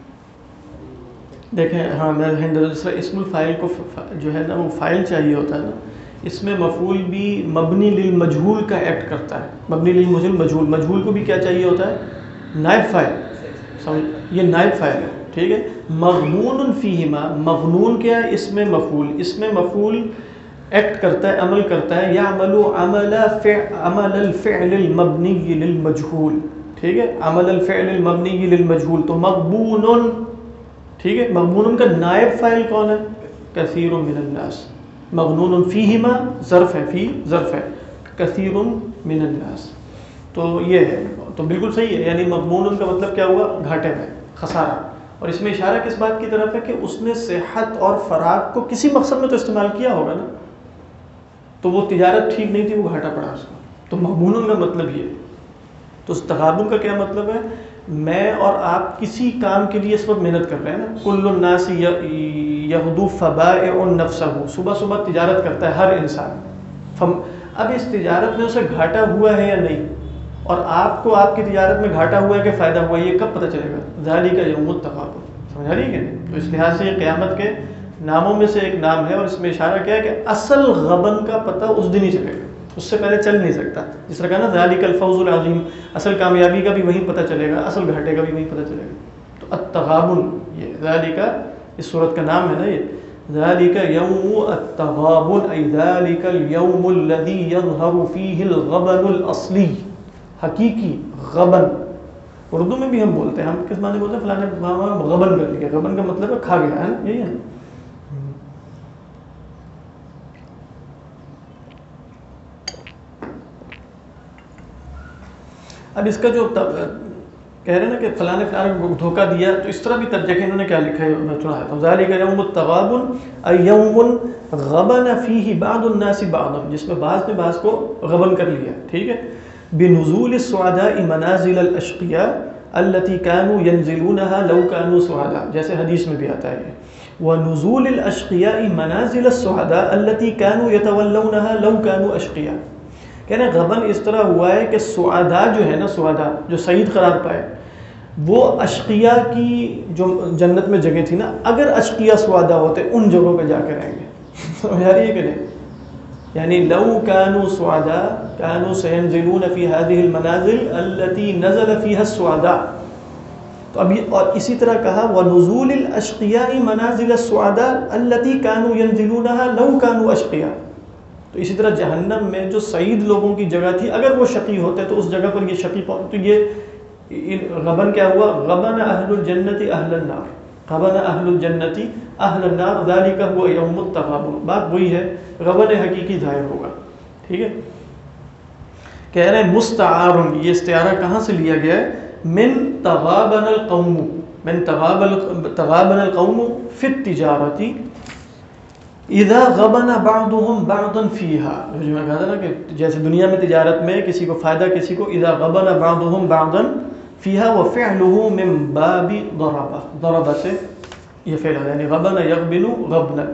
کی دیکھیں. ہاں میں اسم الفاعل کو جو ہے نا وہ فاعل چاہیے ہوتا ہے نا، اس میں مفعول بھی مبنی للمجہول کا ایکٹ کرتا ہے. مبنی للمجہول، مجہول کو بھی کیا چاہیے ہوتا ہے؟ نائب فاعل. سمجھ، یہ نائب فاعل ہے، ٹھیک ہے. مغنون فیہما، مغنون کیا ہے؟ اس میں مفعول ایکٹ کرتا ہے، عمل کرتا ہے. یعمل عمل الفعل المبنی للمجہول، ٹھیک ہے. عمل الفعل المبنی للمجہول، تو مغبون، ٹھیک ہے. مغبون کا نائب فاعل کون ہے؟ کثیر من الناس. مغنون فیہما ظرف ہے، فی ظرف ہے، کثیر من الناس. تو یہ ہے، تو بالکل صحیح ہے. یعنی مغبون کا مطلب کیا ہوا؟ گھاٹے میں، خسارہ. اور اس میں اشارہ کس بات کی طرف ہے کہ اس نے صحت اور فراغ کو کسی مقصد میں تو استعمال کیا ہوگا نا، تو وہ تجارت ٹھیک نہیں تھی، وہ گھاٹا پڑا اس کو. تو مغبون کا مطلب یہ. تو اس تغابن کا کیا مطلب ہے؟ میں اور آپ کسی کام کے لیے اس وقت محنت کر رہے ہیں نا. کل الناس یغدو فبائع نفسہ، صبح صبح تجارت کرتا ہے ہر انسان. اب اس تجارت میں اسے گھاٹا ہوا ہے یا نہیں، اور آپ کو آپ کی تجارت میں گھاٹا ہوا ہے کہ فائدہ ہوا ہے، یہ کب پتہ چلے گا؟ ذالک یوم التغابن. سمجھا رہی ہے کہ نہیں؟ تو اس لحاظ سے یہ قیامت کے ناموں میں سے ایک نام ہے، اور اس میں اشارہ کیا ہے کہ اصل غبن کا پتہ اس دن ہی چلے گا، اس سے پہلے چل نہیں سکتا. جس طرح کہا نا ذالک الفوز العظیم، اصل کامیابی کا بھی وہیں پتہ چلے گا، اصل گھاٹے کا بھی وہیں پتہ چلے گا. تو التغابن، یہ ذالک اس صورت کا نام ہے نا. یہ ذالک یوم التغابن، ای ذالک اليوم الذی یظہر فیہ الغبن الاصلی، حقیقی غبن. اردو میں بھی ہم بولتے ہیں، ہم کس معنی بولتے ہیں؟ فلاں نے غبن کر لیا. غبن کا مطلب ہے کھا گیا، ہے نا، یہی ہے. اب اس کا جو کہہ رہے ہیں نا کہ فلاں نے فلاں کو دھوکہ دیا، تو اس طرح بھی ترجمہ انہوں نے کیا لکھا ہے، میں سناتا ہوں. ذالک یوم التغابن ای یوم غبن فیہ بعض الناس بعضا، جس میں بعض نے بعض کو غبن کر لیا، ٹھیک ہے. بنزول السعداء منازل الاشقیاء التي كانوا ينزلونها لو كانوا سعداء، جیسے حدیث میں بھی آتا ہے. ونزول الاشقیاء منازل السعداء التي كانوا يتولونها لو كانوا اشقیاء. کہنے غبن اس طرح ہوا ہے کہ سعداء جو ہے نا، سعداء جو سعید قرار پائے، وہ اشقیاء کی جو جنت میں جگہ تھی نا، اگر اشقیاء سعداء ہوتے ان جگہوں پہ جا کے رہیں گے. سمجھا رہی ہے کہ نہیں؟ یعنی لو كانوا سعداء كانوا سينزلون في هذه المنازل التي نزل فيها السعداء. تو ابھی اور اسی طرح کہا ونزول الاشقیاء منازل السعداء التي كانوا ينزلونها لو كانوا اشقیاء. تو اسی طرح جہنم میں جو سعید لوگوں کی جگہ تھی، اگر وہ شقی ہوتے تو اس جگہ پر یہ شقی پہنچ. تو یہ غبن کیا ہوا؟ غبن اہل الجنت اہل النار، غبن اہل الجنت اہل النار، ذالک هو یوم التغابن. بات وہی ہے، غبن حقیقی ظاہر ہوگا، ٹھیک ہے. کہہ رہے ہیں مستعار، یہ استعارہ کہاں سے لیا گیا ہے؟ من تغابن القوم، من تغابن القوم فی التجارت اذا غبن بعضهم بعضا فیہا. جو میں کہا تھا نا کہ جیسے دنیا میں تجارت میں کسی کو فائدہ، کسی کو اذا غبن بعضهم بعضا فیہا وفعله من باب ضرب، ضرب سے یہ فعل ہے، یعنی غبن یغبن غبنا.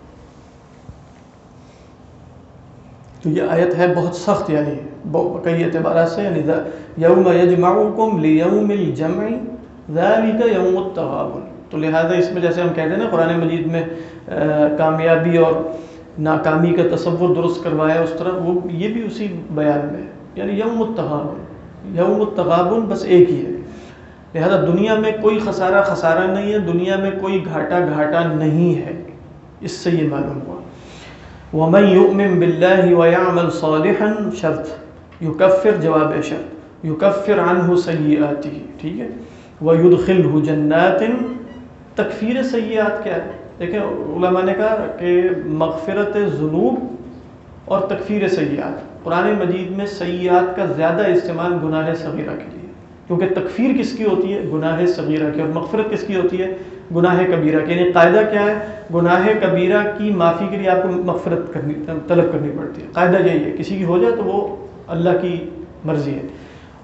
تو یہ آیت ہے بہت سخت، یعنی کئی اعتبارات سے. یعنی یوم یجمعکم لیوم الجمع ذالک یوم التغابن. تو لہذا اس میں جیسے ہم کہتے ہیں نا قرآن مجید میں کامیابی اور ناکامی کا تصور درست کروایا، اس طرح وہ یہ بھی اسی بیان میں. یعنی یوم التغابن، یوم التغابن بس ایک ہی ہے. لہذا دنیا میں کوئی خسارہ خسارہ نہیں ہے، دنیا میں کوئی گھاٹا گھاٹا نہیں ہے. اس سے یہ معلوم ہوا. وَمَنْ يُؤْمِن بِاللَّهِ وَيَعْمَلْ صَالِحًا، شرط یکفر، جواب شرط، یکفر عنہ سیئاتہ، ٹھیک ہے. وَيُدْخِلْهُ جَنَّاتٍ، تکفیر سیئات کیا ہے؟ دیکھیں علماء نے کہا کہ مغفرت ذنوب اور تکفیر سیئات. قرآن مجید میں سیئات کا زیادہ استعمال گناہ صغیرہ کے لیے، کیونکہ تکفیر کس کی ہوتی ہے؟ گناہ صغیرہ کی، اور مغفرت کس کی ہوتی ہے؟ گناہ کبیرہ کی. یعنی قاعدہ کیا ہے؟ گناہ کبیرہ کی معافی کے لیے آپ کو مغفرت طلب کرنی پڑتی ہے. قاعدہ یہی ہے، کسی کی ہو جائے تو وہ اللہ کی مرضی ہے.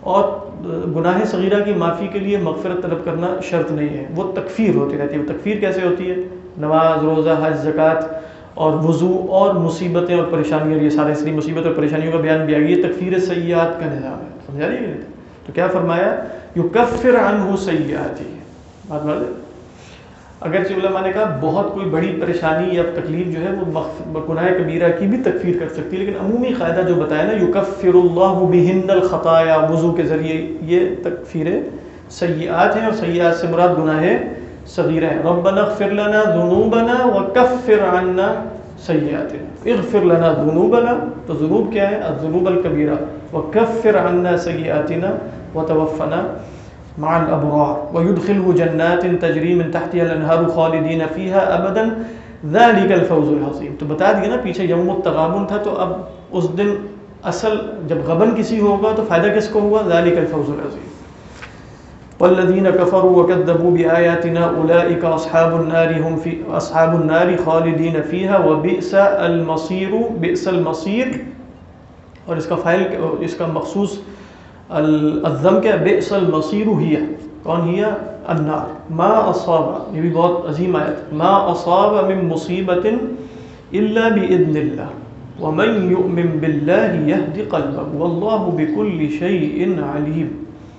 اور گناہ صغیرہ کی معافی کے لیے مغفرت طلب کرنا شرط نہیں ہے، وہ تکفیر ہوتی رہتی ہے۔ وہ تکفیر کیسے ہوتی ہے؟ نماز، روزہ، حج، زکوٰۃ اور وضو اور مصیبتیں اور پریشانیاں، یہ سارے اس لیے مصیبت اور پریشانیوں کا بیان بھی آ گیا، یہ تکفیر سیئات کا نظام ہے، سمجھا رہی ہے؟ تو کیا فرمایا؟ یکفر عنہ سیئاتہ، بات واضح۔ اگرچہ علماء نے کہا بہت کوئی بڑی پریشانی یا تکلیف جو ہے وہ گناہ کبیرہ کی بھی تکفیر کر سکتی ہے، لیکن عمومی قاعدہ جو بتایا نا، یکفر اللہ بہن الخطایا، وضو کے ذریعے، یہ تکفیر سیئات ہیں، اور سیئات سے مراد گناہ صغیرہ ہے۔ ربنا اغفر لنا ذنوبنا وکفر عنا سیئاتنا، اغفر لنا ذنوبنا، تو ذنوب کیا ہے؟ الذنوب الکبیرہ، وکفر عنا سیئاتنا وتوفنا مع الابرار ويدخله جنات تجری من تحتها الانہار خالدین فیہا ابدا ذلک الفوز العظیم۔ تو بتا دیا نا پیچھے یوم التغابن تھا، تو اب اس دن اصل جب غبن کسی ہوگا تو فائدہ کس کو ہوا؟ ذلک الفوز العظیم۔ والذین کفروا وکذبوا بآیاتنا اولئک اصحاب النار هم فی اصحاب النار خالدین فیہا وبئس المصیر، بئس المصیر، اور اس کا فاعل، اس کا مخصوص الذم کیا؟ بئس المصیر ہی، کون ہی؟ النار۔ ما اصاب، یہ بھی بہت عظیم آیت، ما اصاب من مصیبت الا باذن اللہ ومن یؤمن باللہ یہد قلبہ واللہ بکل شیء علیم۔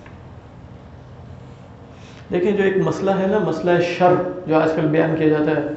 دیکھیں جو ایک مسئلہ ہے نا، مسئلہ شر جو آج کل بیان کیا جاتا ہے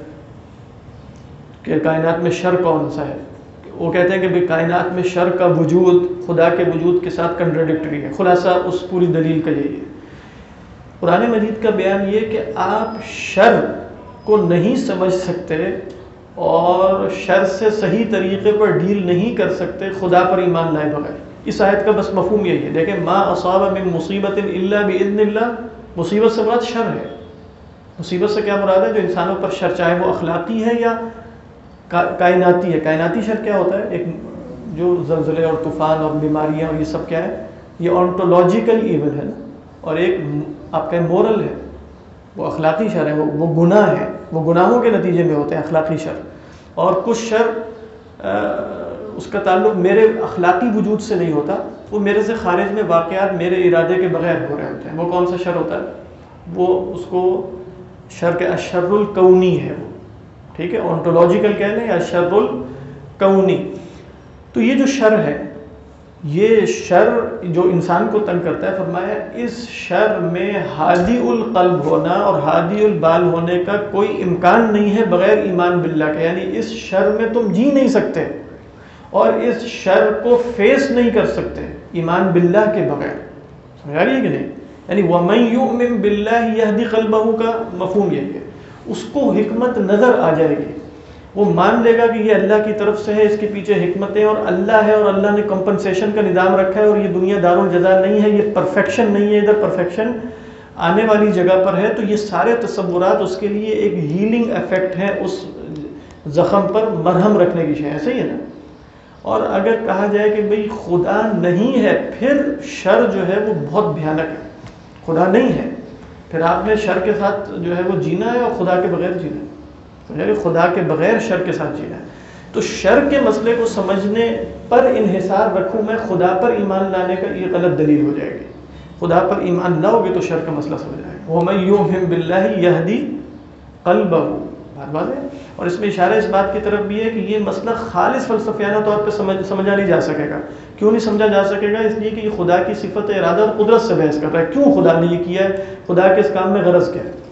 کہ کائنات میں شر کون سا ہے، وہ کہتے ہیں کہ بھئی کائنات میں شر کا وجود خدا کے وجود کے ساتھ کنٹراڈکٹری ہے۔ خلاصہ اس پوری دلیل کا یہی ہے۔ قرآن مجید کا بیان یہ کہ آپ شر کو نہیں سمجھ سکتے اور شر سے صحیح طریقے پر ڈیل نہیں کر سکتے خدا پر ایمان لائے بغیر۔ اس آیت کا بس مفہوم یہی ہے۔ دیکھیں ما اصاب من مصیبت الا باذن اللہ، مصیبت سے مراد شر ہے۔ مصیبت سے کیا مراد ہے؟ جو انسانوں پر شر، چاہے وہ اخلاقی ہے یا کائناتی ہے۔ کائناتی شر کیا ہوتا ہے؟ ایک جو زلزلے اور طوفان اور بیماریاں اور یہ سب کیا ہے؟ یہ آنٹولوجیکل ایول ہے نا، اور ایک آپ کا مورل ہے، وہ اخلاقی شر ہے، وہ گناہ ہے، وہ گناہوں کے نتیجے میں ہوتے ہیں اخلاقی شر۔ اور کچھ شر اس کا تعلق میرے اخلاقی وجود سے نہیں ہوتا، وہ میرے سے خارج میں واقعات میرے ارادے کے بغیر ہو رہے ہوتے ہیں۔ وہ کون سا شر ہوتا ہے؟ وہ اس کو شر کے الشر الکونی ہے وہ، ٹھیک ہے، آنٹولوجیکل کہہ لیں یا شر الکونی۔ تو یہ جو شر ہے، یہ شر جو انسان کو تنگ کرتا ہے، فرمایا اس شر میں ہادی القلب ہونا اور ہادی البال ہونے کا کوئی امکان نہیں ہے بغیر ایمان باللہ کے، یعنی اس شر میں تم جی نہیں سکتے اور اس شر کو فیس نہیں کر سکتے ایمان باللہ کے بغیر۔ سمجھا رہی ہے کہ نہیں؟ یعنی وَمَن يُؤْمِن بِاللَّهِ يَهْدِ قَلْبَهُ کا مفہوم یہی ہے، اس کو حکمت نظر آ جائے گی، وہ مان لے گا کہ یہ اللہ کی طرف سے ہے، اس کے پیچھے حکمتیں اور اللہ ہے، اور اللہ نے کمپنسیشن کا نظام رکھا ہے، اور یہ دنیا دار الجزا نہیں ہے، یہ پرفیکشن نہیں ہے، ادھر پرفیکشن آنے والی جگہ پر ہے۔ تو یہ سارے تصورات اس کے لیے ایک ہیلنگ ایفیکٹ ہے، اس زخم پر مرہم رکھنے کی شے، صحیح ہے نا؟ اور اگر کہا جائے کہ بھئی خدا نہیں ہے، پھر شر جو ہے وہ بہت بھیانک ہے۔ خدا نہیں ہے، پھر آپ نے شر کے ساتھ جو ہے وہ جینا ہے اور خدا کے بغیر جینا ہے، یعنی خدا کے بغیر شر کے ساتھ جینا ہے۔ تو شر کے مسئلے کو سمجھنے پر انحصار رکھوں میں، خدا پر ایمان لانے کا یہ غلط دلیل ہو جائے گی۔ خدا پر ایمان لاؤ گے تو شر کا مسئلہ سمجھ آئے گا۔ وَمَن يُؤْمِن بِاللَّهِ يَهْدِ قَلْبَهُ، بات واضح ہے۔ اور اس میں اشارہ اس بات کی طرف بھی ہے کہ یہ مسئلہ خالص فلسفیانہ طور پہ سمجھا نہیں جا سکے گا۔ کیوں نہیں سمجھا جا سکے گا؟ اس لیے کہ یہ خدا کی صفت ارادہ اور قدرت سے بحث کر رہا ہے۔ کیوں خدا نے یہ کیا ہے؟ خدا کے اس کام میں غرض کیا ہے؟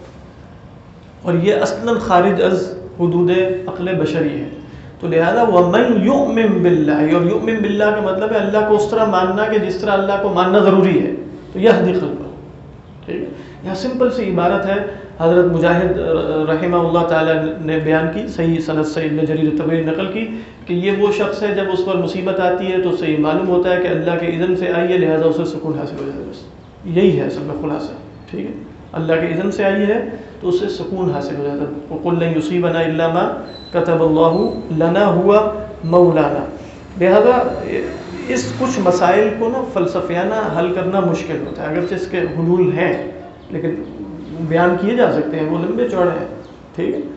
اور یہ اصلاً خارج از حدود عقل بشری ہے۔ تو لہذا وَمَن يُؤْمِن بِاللَّهِ، اور یؤمن باللہ کا مطلب ہے اللہ کو اس طرح ماننا کہ جس طرح اللہ کو ماننا ضروری ہے۔ تو یہدی قلبہ، ٹھیک ہے، یہاں سمپل سی عبارت ہے، حضرت مجاہد رحمہ اللہ تعالی نے بیان کی، صحیح سند سے ابن جریر طبری نقل کی کہ یہ وہ شخص ہے جب اس پر مصیبت آتی ہے تو اسے معلوم ہوتا ہے کہ اللہ کے اذن سے آئی ہے، لہذا اسے سکون حاصل ہو جاتا ہے۔ بس یہی ہے اصل میں خلاصہ، ٹھیک ہے، اللہ کے اذن سے آئی ہے تو اسے سکون حاصل ہو جاتا ہے۔ وَقُلْ لَن يُصِيبَنَا إِلَّا مَا كَتَبَ اللَّهُ لَنَا هُوَ مَوْلَانَا۔ لہذا اس کچھ مسائل کو نا فلسفیانہ حل کرنا مشکل ہوتا ہے، اگرچہ اس کے حلول ہیں لیکن بیان کیے جا سکتے ہیں، وہ لمبے چوڑے ہیں، ٹھیک ہے۔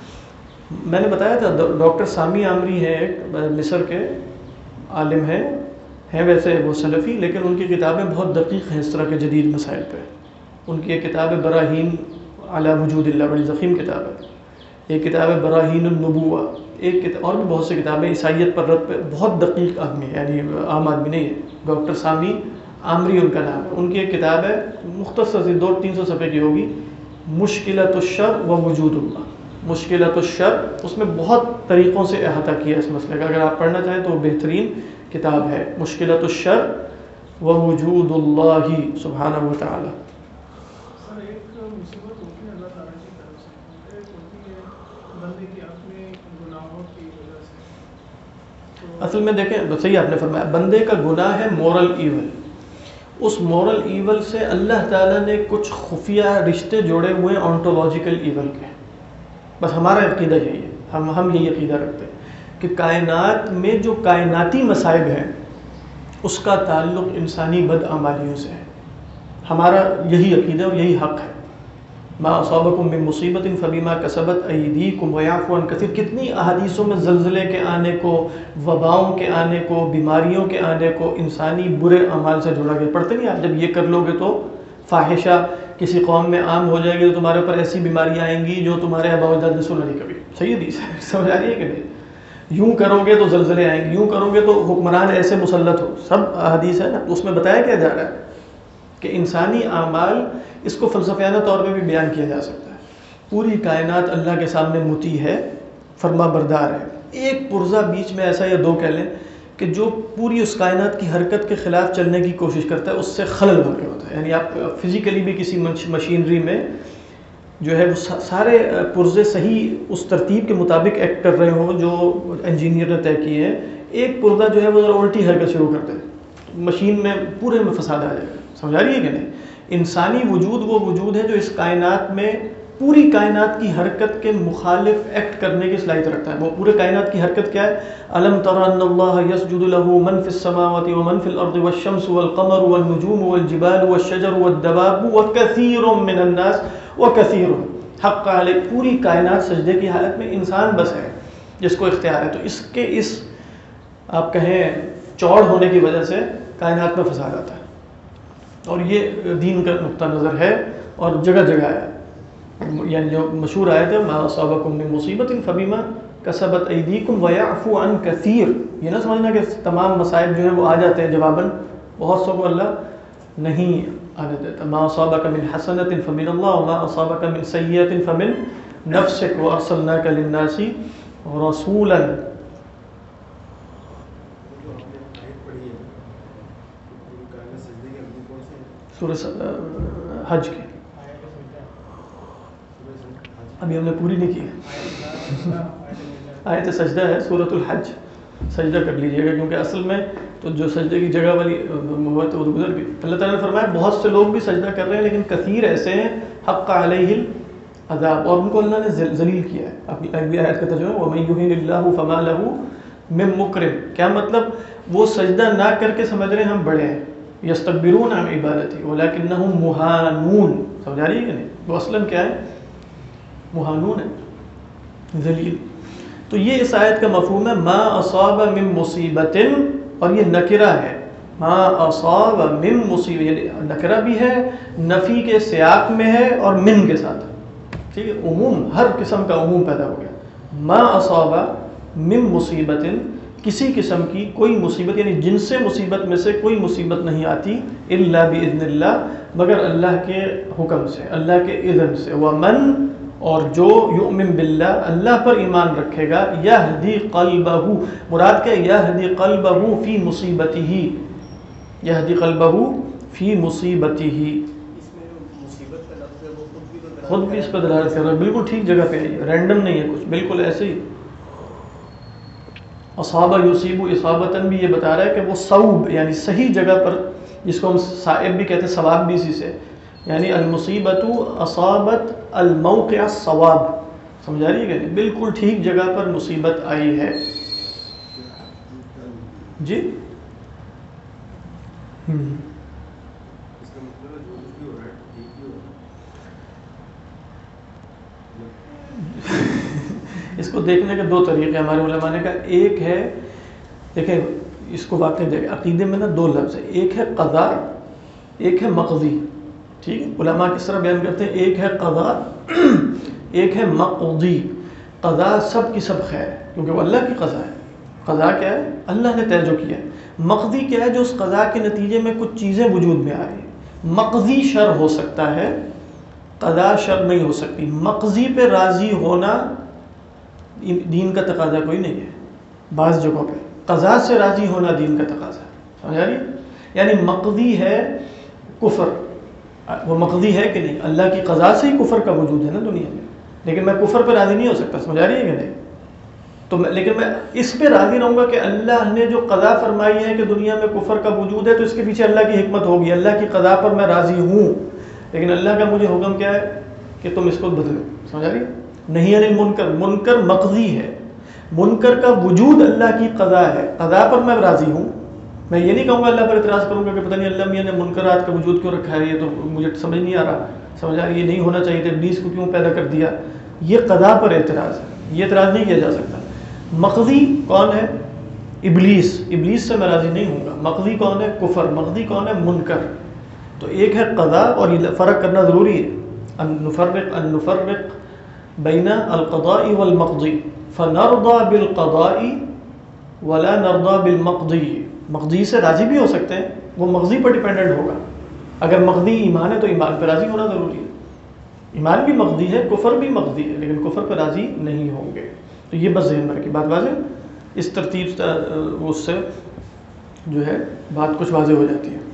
میں نے بتایا تھا ڈاکٹر سامی عامری ہے، مصر کے عالم ہیں، ہیں ویسے وہ سلفی، لیکن ان کی کتابیں بہت دقیق ہیں اس طرح کے جدید مسائل پہ. ان کی ایک کتاب ہے براہین علی وجود اللہ، بڑی ضخیم کتاب ہے. ایک کتاب ہے براہین النبوہ، ایک کتاب اور بھی بہت سی کتابیں عیسائیت پر رد پہ، بہت دقیق آدمی ہے، یعنی عام آدمی نہیں ہے. ڈاکٹر سامی عامری ان کا نام ہے. ان کی ایک کتاب ہے مختصر سی 200-300 صفحے کی ہوگی، مشکلۃ الشر و وجود اللہ. مشکلۃ الشر، اس میں بہت طریقوں سے احاطہ کیا اس مسئلے کا. اگر آپ پڑھنا چاہیں تو وہ بہترین کتاب ہے، مشکلۃ الشر و وجود اللہ سبحانہ و تعالی. سر ایک مصیبت ہوتی ہے اللہ تعالیٰ کی طرف سے، ایک ہوتی ہے بندے کی اپنے گناہوں کی وجہ سے. اصل میں دیکھیں، صحیح آپ نے فرمایا، بندے کا گناہ ہے مورل ایول. اس مورل ایول سے اللہ تعالیٰ نے کچھ خفیہ رشتے جوڑے ہوئے ہیں آنٹولوجیکل ایول کے. بس ہمارا عقیدہ یہی ہے، ہم یہی عقیدہ رکھتے ہیں کہ کائنات میں جو کائناتی مصائب ہیں اس کا تعلق انسانی بدعمالیوں سے ہے. ہمارا یہی عقیدہ اور یہی حق ہے. ما اصابکم من مصیبت فبما کسبت ایدیکم ویعفو عن کثیر. کتنی احادیثوں میں زلزلے کے آنے کو، وباؤں کے آنے کو، بیماریوں کے آنے کو انسانی برے اعمال سے جوڑا گیا. پڑھتے نہیں آپ، جب یہ کر لو گے تو فاحشہ کسی قوم میں عام ہو جائے گی تو تمہارے اوپر ایسی بیماریاں آئیں گی جو تمہارے آباء و اجداد نے سنا نہیں کبھی. صحیح حدیث ہے، سمجھ آ رہی ہے کہ نہیں؟ یوں کرو گے تو زلزلے آئیں گے، یوں کرو گے تو حکمران ایسے مسلط ہو. سب حدیث ہے نا. اس میں بتایا کیا جا رہا ہے کہ انسانی اعمال، اس کو فلسفیانہ طور پہ بھی بیان کیا جا سکتا ہے. پوری کائنات اللہ کے سامنے مطیع ہے، فرما بردار ہے. ایک پرزہ بیچ میں ایسا یا دو کہہ لیں کہ جو پوری اس کائنات کی حرکت کے خلاف چلنے کی کوشش کرتا ہے، اس سے خلل واقع ہوتا ہے. یعنی آپ فزیکلی بھی کسی مشینری میں جو ہے وہ سارے پرزے صحیح اس ترتیب کے مطابق ایکٹ کر رہے ہوں جو انجینئر نے طے کی ہے، ایک پرزہ جو ہے وہ ذرا الٹی حرکت شروع کرتا ہے، مشین میں پورے میں فساد آ جائے گا. سمجھا رہی ہے کہ نہیں؟ انسانی وجود وہ وجود ہے جو اس کائنات میں پوری کائنات کی حرکت کے مخالف ایکٹ کرنے کی صلاحیت رکھتا ہے. وہ پورے کائنات کی حرکت کیا ہے؟ الم تر ان اللہ یسجد له من فی السماوات ومن فی الارض والشمس والقمر والنجوم والجبال والشجر والدواب وکثیر من الناس وکثیر حق علیہ. پوری کائنات سجدے کی حالت میں، انسان بس ہے جس کو اختیار ہے. تو اس آپ کہیں چوڑ ہونے کی وجہ سے کائنات میں فساد آتا ہے. اور یہ دین کا نقطہ نظر ہے اور جگہ جگہ ہے. یعنی جو مشہور آیت ہے ما اصابکم من مصیبت فبما کسبت ایدیکم ویعفو عن کثیر. یہ نہ سمجھنا کہ تمام مصائب جو ہیں وہ آ جاتے ہیں جواباً، بہت سو کو اللہ نہیں آنے دیتا. ما اصابک من حسنۃ فمن اللہ وما اصابک من سیئۃ فمن نفسک وارسلناک للناس رسولا. سورہ حج کی ابھی ہم نے پوری نہیں کی. آیت سجدہ ہے سورۃ الحج، سجدہ کر لیجئے گا کیونکہ اصل میں تو جو سجدے کی جگہ والی وہ تو گزر گئی. اللہ تعالیٰ نے فرمایا بہت سے لوگ بھی سجدہ کر رہے ہیں لیکن کثیر ایسے ہیں حق علیہ العذاب، اور ان کو اللہ نے ذلیل کیا ہے. اگلی آیت کا ترجمہ وَمَن يُهِنِ اللَّهُ فَمَا لَهُ مِن مُكْرِمٍ. کیا مطلب؟ وہ سجدہ نہ کر کے سمجھ رہے ہیں ہم بڑے ہیں. یستکبرون عن عبادتی ولکنہم مہانون. سمجھا رہی ہے کہ نہیں؟ وہ اصلاً کیا ہے؟ مہانون ہے، ذلیل. تو یہ اس آیت کا مفہوم ہے ما اصاب من مصیبت، اور یہ نکرہ ہے. ما اصاب من مصیبت، یعنی نکرہ بھی ہے، نفی کے سیاق میں ہے اور من کے ساتھ. ٹھیک ہے، عموم، ہر قسم کا عموم پیدا ہو گیا. ما اصاب من مصیبت، کسی قسم کی کوئی مصیبت، یعنی جن سے مصیبت میں سے کوئی مصیبت نہیں آتی الا باذن اللہ، مگر اللہ کے حکم سے، اللہ کے اذن سے. ومن، اور جو یؤمن باللہ، اللہ پر ایمان رکھے گا، یہدی قلبہ، مراد کیا؟ یہدی قلبہ فی مصیبتہ، یہدی قلبہ فی مصیبتہ. اس میں جو مصیبت کا لفظ ہے وہ خود بھی اس پر دلالت کر رہا ہے، بالکل ٹھیک جگہ پہ ہے، رینڈم نہیں ہے کچھ، بالکل ایسے ہی. اصابہ یصیب اصابتاً بھی یہ بتا رہا ہے کہ وہ صوب، یعنی صحیح جگہ پر، جس کو ہم صائب بھی کہتے ہیں، ثواب بھی اسی سے، یعنی المصیبت اصابت الموقع الصواب. سمجھا رہی ہے کہ نہیں؟ بالکل ٹھیک جگہ پر مصیبت آئی ہے. جی اس کو دیکھنے کے دو طریقے ہمارے علماء نے کہا. ایک ہے، دیکھیں اس کو واقع جگہ عقیدے میں نا دو لفظ ہے، ایک ہے قضا، ایک ہے مقضی. ٹھیک ہے، علماء کس طرح بیان کرتے ہیں، ایک ہے قضا، ایک ہے مقضی. قضا سب کی سب خیر ہے کیونکہ وہ اللہ کی قضا ہے. قضا کیا ہے؟ اللہ نے طے جو کیا ہے. مقضی کیا ہے؟ جو اس قضا کے نتیجے میں کچھ چیزیں وجود میں آ رہی ہیں. مقضی شر ہو سکتا ہے، قضا شر نہیں ہو سکتی. مقضی پہ راضی ہونا دین کا تقاضا کوئی نہیں ہے. بعض جگہوں پہ قضا سے راضی ہونا دین کا تقاضا ہے. سمجھا رہی؟ یعنی مقضی ہے کفر، وہ مقضی ہے کہ نہیں؟ اللہ کی قضا سے ہی کفر کا وجود ہے نا دنیا میں، لیکن میں کفر پہ راضی نہیں ہو سکتا. سمجھا رہی ہے کہ نہیں؟ تو لیکن میں اس پہ راضی رہوں گا کہ اللہ نے جو قضا فرمائی ہے کہ دنیا میں کفر کا وجود ہے، تو اس کے پیچھے اللہ کی حکمت ہوگی. اللہ کی قضا پر میں راضی ہوں، لیکن اللہ کا مجھے حکم کیا ہے کہ تم اس کو بدلو. سمجھا رہی؟ نہیں عن المنکر، منکر مقضی ہے، منکر کا وجود اللہ کی قضا ہے، قضا پر میں راضی ہوں. میں یہ نہیں کہوں گا اللہ پر اعتراض کروں گا کہ پتہ نہیں اللہ میاں نے منکرات کا وجود کیوں رکھا ہے، یہ تو مجھے سمجھ نہیں آ رہا. سمجھا رہی؟ یہ نہیں ہونا چاہیے تھا، ابلیس کو کیوں پیدا کر دیا. یہ قضا پر اعتراض ہے، یہ اعتراض نہیں کیا جا سکتا. مقضی کون ہے؟ ابلیس. ابلیس سے میں راضی نہیں ہوں گا. مقضی کون ہے؟ کفر. مقضی کون ہے؟ منکر. تو ایک ہے قضا، اور یہ فرق کرنا ضروری ہے. ان نفرق بین القضاء والمقضی فنرضى بالقضاء ولا نرضى بالمقضی. مقضی سے راضی بھی ہو سکتے ہیں، وہ مقضی پر ڈیپینڈنٹ ہوگا. اگر مقضی ایمان ہے تو ایمان پہ راضی ہونا ضروری ہے. ایمان بھی مقضی ہے، کفر بھی مقضی ہے، لیکن کفر پہ راضی نہیں ہوں گے. تو یہ بس ذہن میں رکھیں. بات واضح؟ اس ترتیب سے اس سے جو ہے بات کچھ واضح ہو جاتی ہے.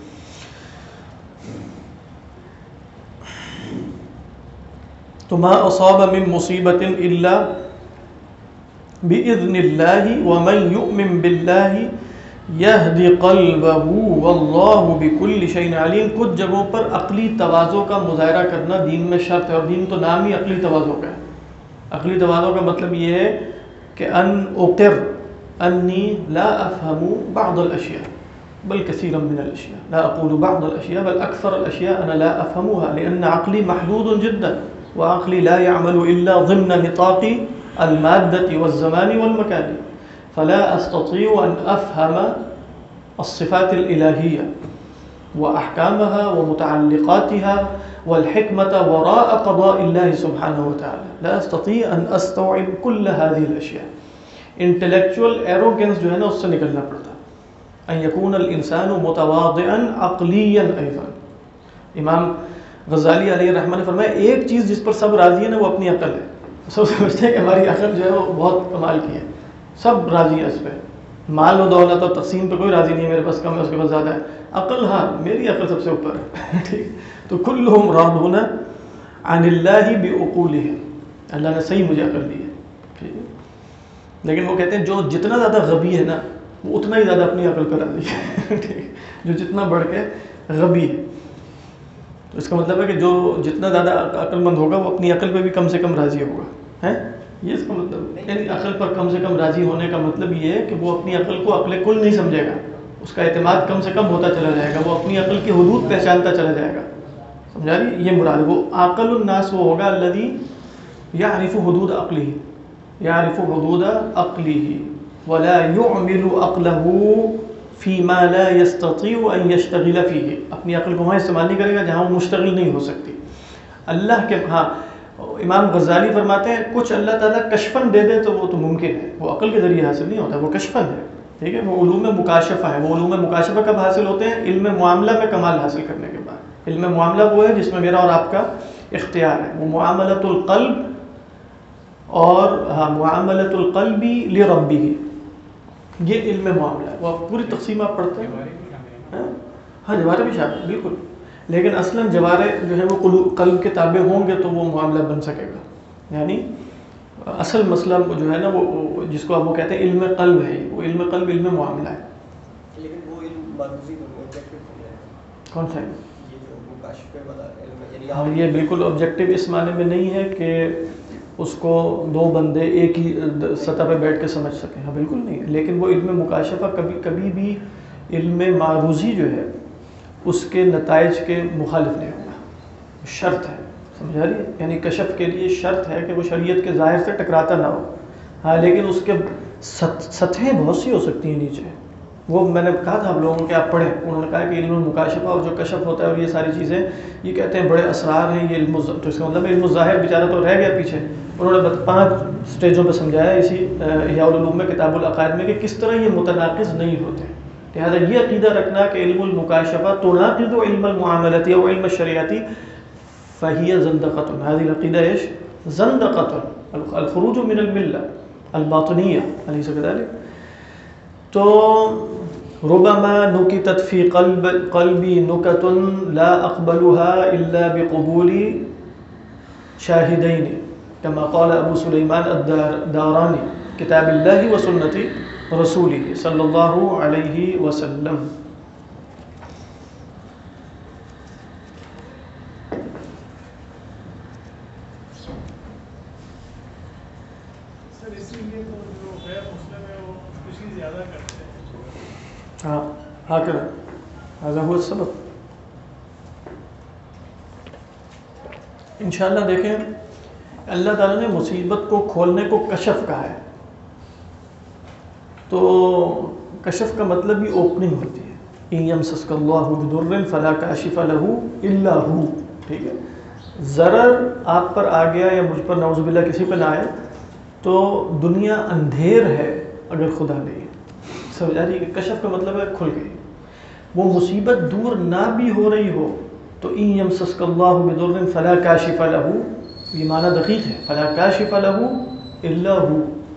تو ما اصاب من مصیبت الا باذن اللہ ومن یؤمن باللہ یہدی قلبہ واللہ بکل شیء علیم. کچھ جگہوں پر عقلی تواضع کا مظاہرہ کرنا دین میں شرط ہے، اور دین تو نام ہی عقلی تواضع کا ہے. عقلی تواضع کا مطلب یہ ہے کہ ان اقر انی لا افہم بعض الاشیاء بل كثيرا من الاشیاء، لا اقول بعض الاشیاء بل اکثر الاشیاء انا لا افهمها لان عقلی محدود جدا وعقلی لا يعمل الا ضمن نطاق المادة والزمان والمكان فلا استطيع ان افهم الصفات الالهية واحکامها ومتعلقاتها والحكمة وراء قضاء الله سبحانه وتعالى. لا استطيع ان استوعب كل هذه الاشياء. انٹلیکچوئل ایروگنس جو ہے نا اس سے نکلنا پڑتا. ان یکون الانسان متواضعا عقلیا ایضا. امام غزالی علیہ الرحمہ نے فرمایا ایک چیز جس پر سب راضی ہیں نا وہ اپنی عقل ہے. سب سمجھتے ہیں کہ ہماری عقل جو ہے وہ بہت کمال کی ہے، سب راضی ہیں اس پہ. مال و دولت اور تقسیم پہ کوئی راضی نہیں ہے، میرے پاس کم ہے اس کے پاس زیادہ ہے. عقل ہاں میری عقل سب سے اوپر ہے. ٹھیک. تو کلہم راضون عن اللہ بعقولہم. اللہ نے صحیح مجھے عقل دی ہے. ٹھیک ہے. لیکن وہ کہتے ہیں جو جتنا زیادہ غبی ہے نا وہ اتنا ہی زیادہ اپنی عقل پر راضی ہے. ٹھیک. جو جتنا بڑھ کے غبی ہے، تو اس کا مطلب ہے کہ جو جتنا زیادہ عقل مند ہوگا وہ اپنی عقل پہ بھی کم سے کم راضی ہوگا. ہے یہ اس کا مطلب. یعنی عقل پر کم سے کم راضی ہونے کا مطلب یہ ہے کہ وہ اپنی عقل کو عقل کل نہیں سمجھے گا، اس کا اعتماد کم سے کم ہوتا چلا جائے گا، وہ اپنی عقل کی حدود پہچانتا چلا جائے گا. سمجھا رہی؟ یہ مراد. وہ عاقل الناس وہ ہوگا الذی یعرف حدود عقلہ، یعرف حدود عقلہ ولا یعمل عقلہ فیما لا یستطیع ان یشتغل فیہ. اپنی عقل کو وہاں استعمال نہیں کرے گا جہاں وہ مشتغل نہیں ہو سکتی. اللہ کے ہاں امام غزالی فرماتے ہیں کچھ اللہ تعالیٰ کشفن دے دے تو وہ تو ممکن ہے، وہ عقل کے ذریعے حاصل نہیں ہوتا، وہ کشفن ہے. ٹھیک ہے. وہ علوم مکاشفہ ہے. وہ علوم مکاشفہ کب حاصل ہوتے ہیں؟ علم معاملہ میں کمال حاصل کرنے کے بعد. علم معاملہ وہ ہے جس میں میرا اور آپ کا اختیار ہے. وہ معاملۃ القلب اور معاملۃ القلب لربہ، یہ علم معاملہ ہے. وہ پوری تقسیم آپ پڑھتے ہیں. ہاں جوارے بھی شامل بالکل، لیکن اصلاً جوارے جو ہے وہ قلب کے تابع ہوں گے تو وہ معاملہ بن سکے گا. یعنی اصل مسئلہ جو ہے نا وہ جس کو آپ وہ کہتے ہیں علم قلب ہے، وہ علم قلب علم معاملہ ہے. لیکن وہ علم مرضی کون سا ہے؟ یہ جو مکاشفے والا علم، ہاں یہ بالکل آبجیکٹیو اس معنی میں نہیں ہے کہ اس کو دو بندے ایک ہی سطح پہ بیٹھ کے سمجھ سکیں. ہاں بالکل نہیں ہے. لیکن وہ علم مکاشفہ کبھی بھی علم معروضی جو ہے اس کے نتائج کے مخالف نہیں ہوگا. شرط ہے. سمجھا رہی ہے؟ یعنی کشف کے لیے شرط ہے کہ وہ شریعت کے ظاہر سے ٹکراتا نہ ہو. ہاں لیکن اس کے سطحیں بہت سی ہو سکتی ہیں نیچے. وہ میں نے کہا تھا آپ لوگوں کہ آپ پڑھیں، انہوں نے کہا کہ علم المکاشفہ اور جو کشف ہوتا ہے اور یہ ساری چیزیں، یہ کہتے ہیں بڑے اسرار ہیں، یہ علم تو اس کا مطلب علم الظاہر بیچارہ تو رہ گیا پیچھے. انہوں نے 5 اسٹیجوں پہ سمجھایا اسی احیاء العلوم میں کتاب العقائد میں کہ کس طرح یہ متناقض نہیں ہوتے. لہٰذا یہ عقیدہ رکھنا کہ علم المکاشفہ تناقض علم المعاملات او علم الشریعتی فہی زندقۃ، هذه العقیدہ ايش؟ زندقۃ، الخروج من الملہ الباطنیہ علیہ كذلك. تو ربما نکتت فی قلبی نکت لا اقبلها الا بقبول شاہدین كما قال ابو سلیمان الدارانی کتاب اللہ و سنت رسولہ صلی اللہ علیہ وسلم. سر اسی لیے تو جو غیر مسلم ہے وہ خوشی زیادہ کرتے ہیں. ہاں هكذا هذا هو السبب. انشاءاللہ دیکھیں اللہ تعالیٰ نے مصیبت کو کھولنے کو کشف کہا ہے، تو کشف کا مطلب بھی اوپننگ ہوتی ہے. ان یمسسک اللہ بضر فلا کاشف له الا هو. ٹھیک ہے، ضرر آپ پر آ گیا یا مجھ پر نعوذ باللہ کسی پہ نہ آئے تو دنیا اندھیر ہے اگر خدا نہیں. سمجھ آ رہی ہے کہ کشف کا مطلب ہے کھل گئی. وہ مصیبت دور نہ بھی ہو رہی ہو تو ان یمسسک اللہ بضر فلا کاشف له، یہ معنی دقیق ہے، فلا کاشف له الا هو.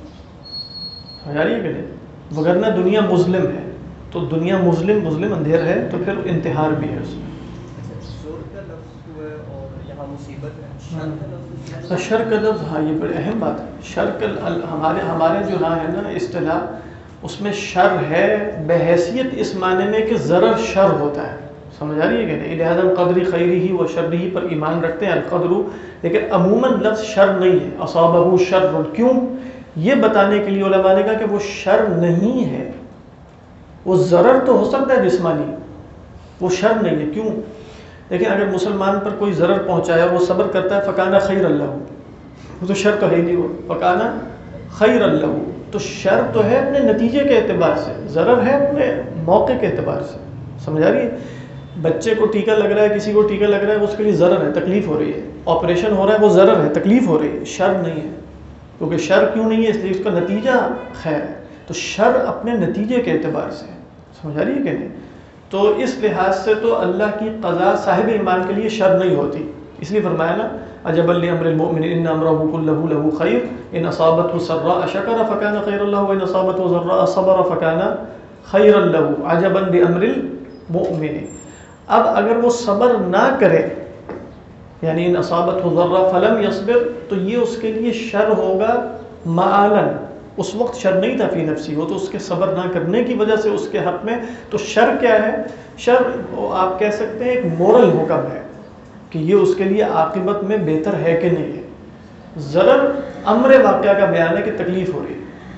سمجھ آ رہی ہے کہ نہیں؟ وگرنہ دنیا مظلم ہے، تو دنیا مظلم اندھیر ہے، تو پھر انتحار بھی ہے اس میں. شر کا لفظ ہوا ہے اور یہاں مصیبت ہے، شر کا لفظ شر کا لفظ، ہاں یہ بڑی اہم بات ہے. شر کا ہمارے جو ہاں ہے نا اصطلاح، اس میں شر ہے بحیثیت اس معنی میں کہ ضرر شر ہوتا ہے. سمجھ آ رہی ہے کہ نہیں؟ لہٰذا قدر خیرہ و شرہ پر ایمان رکھتے ہیں القدر، لیکن عموماً لفظ شر نہیں ہے. اصابہ شر، کیوں؟ یہ بتانے کے لیے علماء نے کہا کہ وہ شر نہیں ہے، وہ ضرر تو ہو سکتا ہے جسمانی، وہ شر نہیں ہے. کیوں؟ لیکن اگر مسلمان پر کوئی ضرر پہنچائے اور وہ صبر کرتا ہے فکانہ خیر اللہ، وہ تو شر تو ہے ہی نہیں. وہ فکانہ خیر اللہ، تو شر تو ہے اپنے نتیجے کے اعتبار سے، ضرر ہے اپنے موقع کے اعتبار سے. سمجھ آ رہی ہے؟ بچے کو ٹیکہ لگ رہا ہے، کسی کو ٹیکہ لگ رہا ہے، اس کے لیے ضرر ہے، تکلیف ہو رہی ہے. آپریشن ہو رہا ہے، وہ ضرر ہے، تکلیف ہو رہی ہے، شر نہیں ہے. کیونکہ شر کیوں نہیں ہے؟ اس لیے اس کا نتیجہ خیر ہے. تو شر اپنے نتیجے کے اعتبار سے. سمجھ آ رہی ہے کہ نہیں؟ تو اس لحاظ سے تو اللہ کی قضا صاحب ایمان کے لیے شر نہیں ہوتی. اس لیے فرمایا نا عجبا لامر المؤمن ان امره كله له خير ان اصابته سراء شكر فكان خيرا له وان اصابته ضراء صبر فكان خيرا له عجبا لامر المؤمن. اب اگر وہ صبر نہ کرے، یعنی ان اصابته ضراء فلم يصبر، تو یہ اس کے لیے شر ہوگا معالا. اس وقت شر نہیں تھا فی نفسی، وہ تو اس کے صبر نہ کرنے کی وجہ سے اس کے حق میں. تو شر کیا ہے؟ شر آپ کہہ سکتے ہیں ایک مورل حکم ہے کہ یہ اس کے لیے عاقبت میں بہتر ہے کہ نہیں ہے. ضرر امر واقعہ کا بیان ہے کہ تکلیف ہو رہی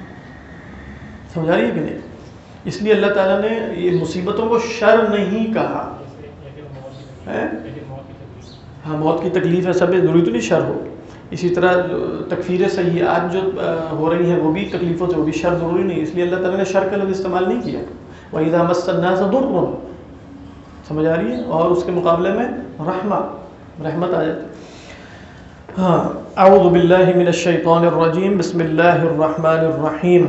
ہے. سمجھ آ رہی ہے کہ نہیں؟ اس لیے اللہ تعالیٰ نے یہ مصیبتوں کو شر نہیں کہا. ہاں موت کی تکلیف ہے، سب ضروری تو نہیں شر ہو. اسی طرح تکفیر سیئات جو ہو رہی ہیں وہ بھی تکلیفوں سے، وہ بھی شر ضروری نہیں. اس لیے اللہ تعالیٰ نے شر کا لفظ استعمال نہیں کیا. وَإِذَا مَسَّ النَّاسَ ضُرٌّ، سمجھ آ رہی ہے؟ اور اس کے مقابلے میں رحمت آ جاتی. ہاں اعوذ باللہ من الشیطان الرجیم، بسم اللہ الرحمن الرحیم.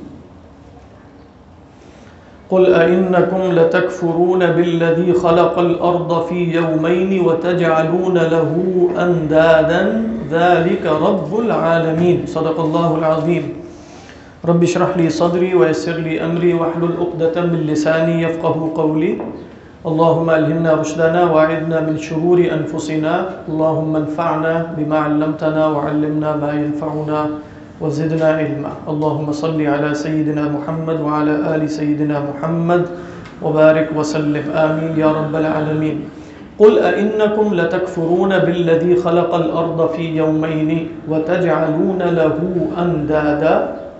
قل أئنكم لتكفرون بالذي خلق الأرض في يومين وتجعلون له أندادا ذلك رب العالمين. صدق الله العظيم. رب اشرح لي صدري ويسر لي أمري واحلل عقدة من لساني يفقهوا قولي. اللهم ألهمنا رشدنا وأعذنا من شرور أنفسنا. اللهم انفعنا بما علمتنا وعلمنا ما ينفعنا وزدنا علما. اللهم صل على سيدنا محمد وعلى آل سيدنا محمد وبارك وسلم آمين يا رب العالمين. قل أئنكم لتكفرون بالذي خلق الأرض في يومين وتجعلون له أندادا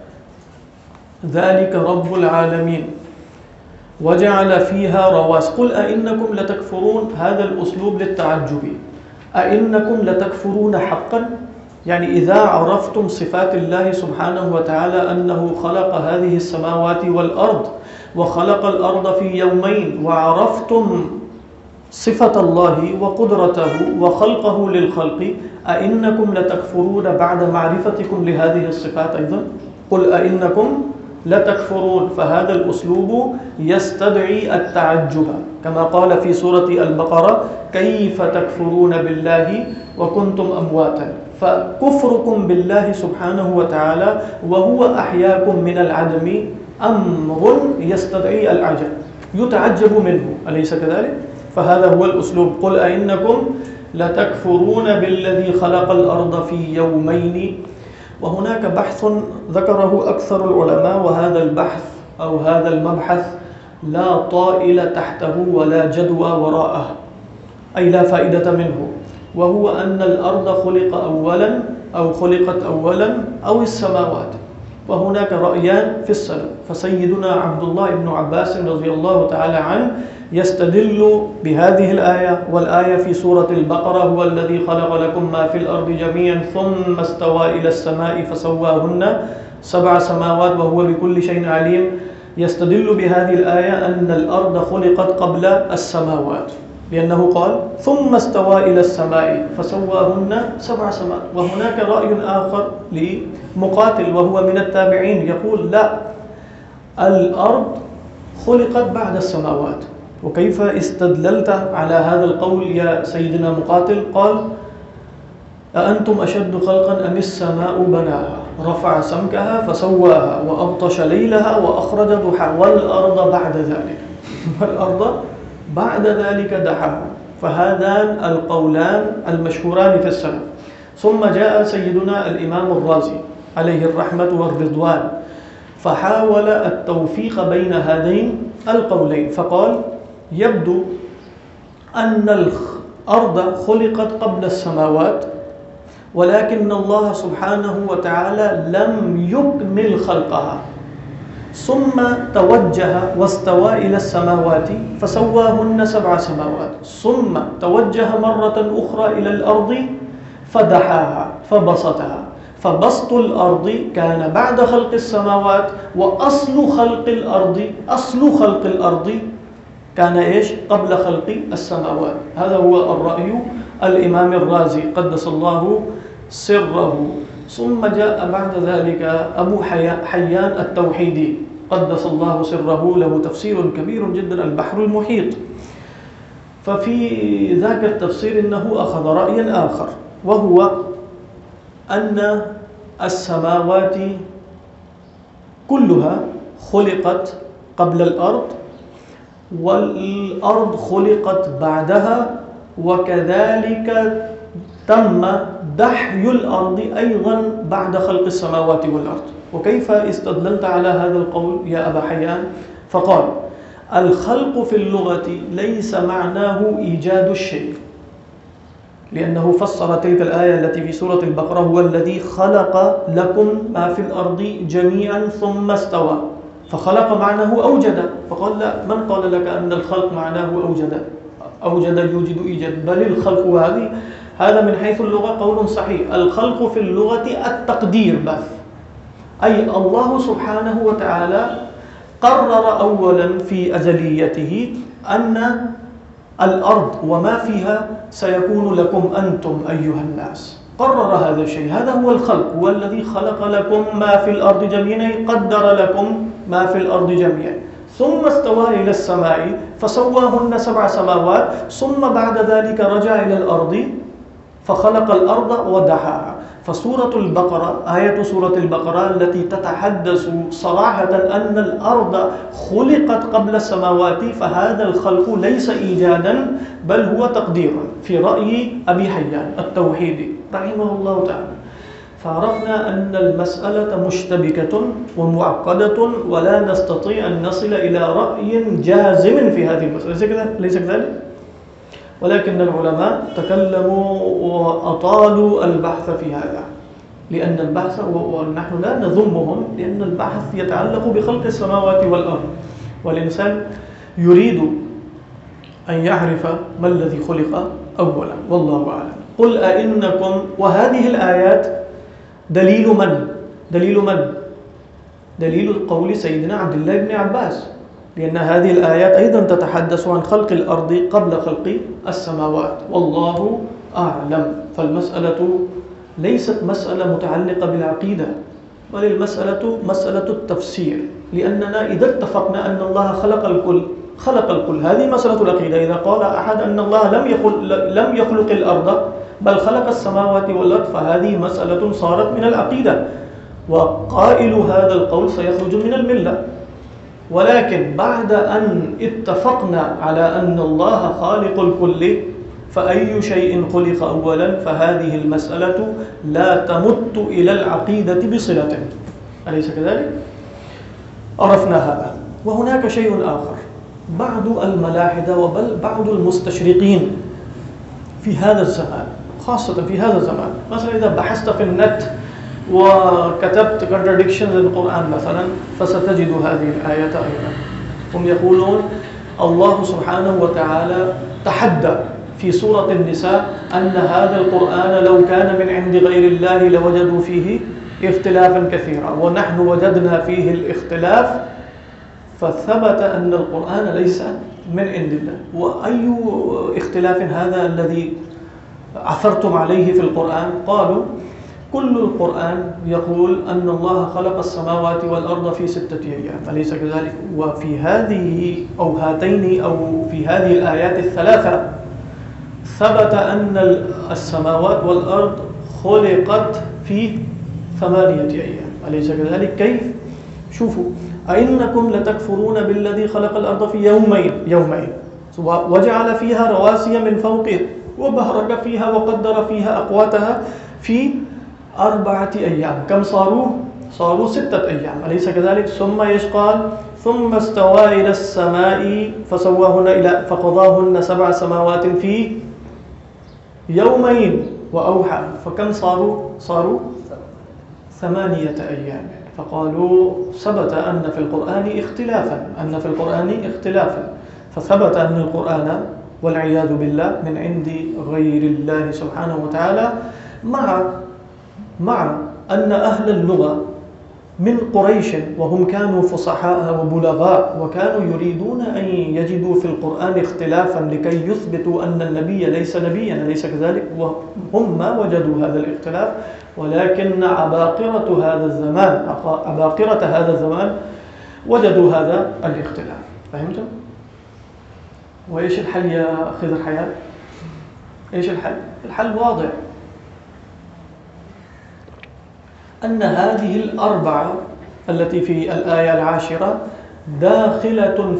ذلك رب العالمين وجعل فيها رواسي. قل أئنكم لتكفرون، هذا الأسلوب للتعجب. أئنكم لتكفرون حقا، يعني إذا عرفتم صفات الله سبحانه وتعالى أنه خلق هذه السماوات والأرض وخلق الأرض في يومين، وعرفتم صفة الله وقدرته وخلقه للخلق، أئنكم لتكفرون بعد معرفتكم لهذه الصفات أيضا؟ قل أئنكم لتكفرون. فهذا الأسلوب يستدعي التعجب، كما قال في سورة البقرة: كيف تكفرون بالله وكنتم أمواتا. فكفركم بالله سبحانه وتعالى وهو أحياكم من العدم أمر يستدعي العجب، يتعجب منه، أليس كذلك؟ فهذا هو الأسلوب: قل أئنكم لتكفرون بالذي خلق الأرض في يومين. وهناك بحث ذكره أكثر العلماء، وهذا البحث أو هذا المبحث لا طائل تحته ولا جدوى وراءه، أي لا فائدة منه، وهو أن الأرض خلقت أولا أو السماوات. وهناك رأيان في السلف. فسيدنا عبد الله بن عباس رضي الله تعالى عنه يستدل بهذه الآية والآية في سورة البقرة: هو الذي خلق لكم ما في الأرض جميعا ثم استوى إلى السماء فسواهن 7 سماوات وهو بكل شيء عليم. يستدل بهذه الآية أن الأرض خلقت قبل السماوات، لأنه قال: ثم استوى إلى السماء فسواهن 7 سماوات. وهناك رأي آخر لمقاتل وهو من التابعين يقول: لا، الأرض خلقت بعد السماوات. وكيف استدللت على هذا القول يا سيدنا مقاتل؟ قال: أأنتم أشد خلقا أم السماء بناها رفع سمكها فسواها وأغطش ليلها وأخرج ضحاها والأرض بعد ذلك دحاها. فهذان القولان المشهوران في السلف. ثم جاء سيدنا الإمام الرازي عليه الرحمة والرضوان فحاول التوفيق بين هذين القولين، فقال: يبدو أن الأرض خلقت قبل السماوات، ولكن الله سبحانه وتعالى لم يكمل خلقها، ثم توجه واستوى إلى السماوات فسواهن 7 سماوات، ثم توجه مرة أخرى إلى الأرض فدحاها فبسطها. فبسط الأرض كان بعد خلق السماوات، وأصل خلق الأرض كان إيش؟ قبل خلق السماوات. هذا هو الرأي الإمام الرازي قدس الله سره. ثم جاء بعد ذلك أبو حيان التوحيدي قدس الله سره، له تفسير كبير جدا، البحر المحيط. ففي ذاك التفسير إنه أخذ رأيا آخر، وهو أن السماوات كلها خلقت قبل الأرض، والأرض خلقت بعدها، وكذلك تم دحي الأرض أيضا بعد خلق السماوات والأرض. وكيف استدللت على هذا القول يا أبا حيان؟ فقال: الخلق في اللغة ليس معناه إيجاد الشيء، لأنه فسر تلك الآية التي في سورة البقرة: هو الذي خلق لكم ما في الأرض جميعا ثم استوى، فخلق معناه أوجد. فقال: لا، من قال لك أن الخلق معناه أوجد يوجد إيجاد؟ بل الخلق هذا من حيث اللغة قول صحيح. الخلق في اللغة التقدير بس، أي الله سبحانه وتعالى قرر أولا في أزليته أن الأرض وما فيها سيكون لكم أنتم أيها الناس، قرر هذا الشيء. هذا هو الخلق، هو الذي خلق لكم ما في الأرض جميعا، قدر لكم ما في الأرض جميعا، ثم استوى إلى السماء فسواهن 7 سماوات، ثم بعد ذلك رجع إلى الأرض فخلق الأرض ودحاها. فسورة البقرة، آية سورة البقرة التي تتحدث صراحة أن الأرض خلقت قبل السماوات، فهذا الخلق ليس إيجادا بل هو تقدير في رأي أبي حيان التوحيدي رحمه الله تعالى. فعرفنا أن المسألة مشتبكة ومعقدة، ولا نستطيع أن نصل إلى رأي جازم في هذه المسألة، ليس كذلك؟ ولكن العلماء تكلموا وأطالوا البحث في هذا، لأن البحث، ونحن لا نذمهم، لأن البحث يتعلق بخلق السماوات والأرض، والإنسان يريد أن يعرف ما الذي خلق أولا، والله أعلم. قل أئنكم، وهذه الآيات دليل من؟ دليل قول سيدنا عبد الله بن عباس، لأن هذه الآيات أيضا تتحدث عن خلق الأرض قبل خلق السماوات، والله أعلم. فالمسألة ليست مسألة متعلقة بالعقيدة، بل المسألة مسألة التفسير، لأننا إذا اتفقنا أن الله خلق الكل، هذه مسألة العقيدة. إذا قال أحد أن الله لم يخلق الأرض بل خلق السماوات والأرض، فهذه مسألة صارت من العقيدة، وقائل هذا القول سيخرج من الملة. ولكن بعد أن اتفقنا على أن الله خالق الكل، فأي شيء خلق أولا، فهذه المسألة لا تمت إلى العقيدة بصلة، أليس كذلك؟ عرفنا هذا. وهناك شيء آخر، بعض الملاحدة وبل بعض المستشرقين في هذا الزمان، خاصة في هذا الزمان، مثلا إذا بحثت في النت وكتبت contradictions القرآن مثلا، فستجد هذه الآية أيضا. هم يقولون الله سبحانه وتعالى تحدى في سورة النساء أن هذا القرآن لو كان من عند غير الله لوجدوا فيه اختلافا كثيرا، ونحن وجدنا فيه الاختلاف، فثبت أن القرآن ليس من عند الله. وأي اختلاف هذا الذي عثرتم عليه في القرآن؟ قالوا كل القرآن يقول أن الله خلق السماوات والأرض في 6 أيام، أليس كذلك؟ وفي هذه أو هاتين أو في هذه الآيات الثلاثة ثبت أن السماوات والأرض خلقت في 8 أيام، أليس كذلك؟ كيف؟ شوفوا، أئنكم لتكفرون بالذي خلق الأرض في يومين وجعل فيها رواسي من فوقها وبارك فيها وقدر فيها أقواتها في 4 أيام. كم صاروا 6 أيام، أليس كذلك؟ ثم يشقال ثم استوى إلى السماء فسواهن فقضاهن 7 سماوات في يومين وأوحى، فكم صاروا 8 أيام. فقالوا ثبت أن في القرآن اختلافا، فثبت أن القرآن والعياذ بالله من عند غير الله سبحانه وتعالى، مع أن أهل اللغة من قريش وهم كانوا فصحاء وبلغاء وكانوا يريدون أن يجدوا في القرآن اختلافا لكي يثبتوا أن النبي ليس نبيا، أليس كذلك؟ وهم ما وجدوا هذا الاختلاف، ولكن عباقرة هذا الزمان وجدوا هذا الاختلاف. فهمتم؟ وإيش الحل يا خضر حياة؟ إيش الحل؟ الحل واضح، أن هذه الأربعة التي في الآية 10 داخل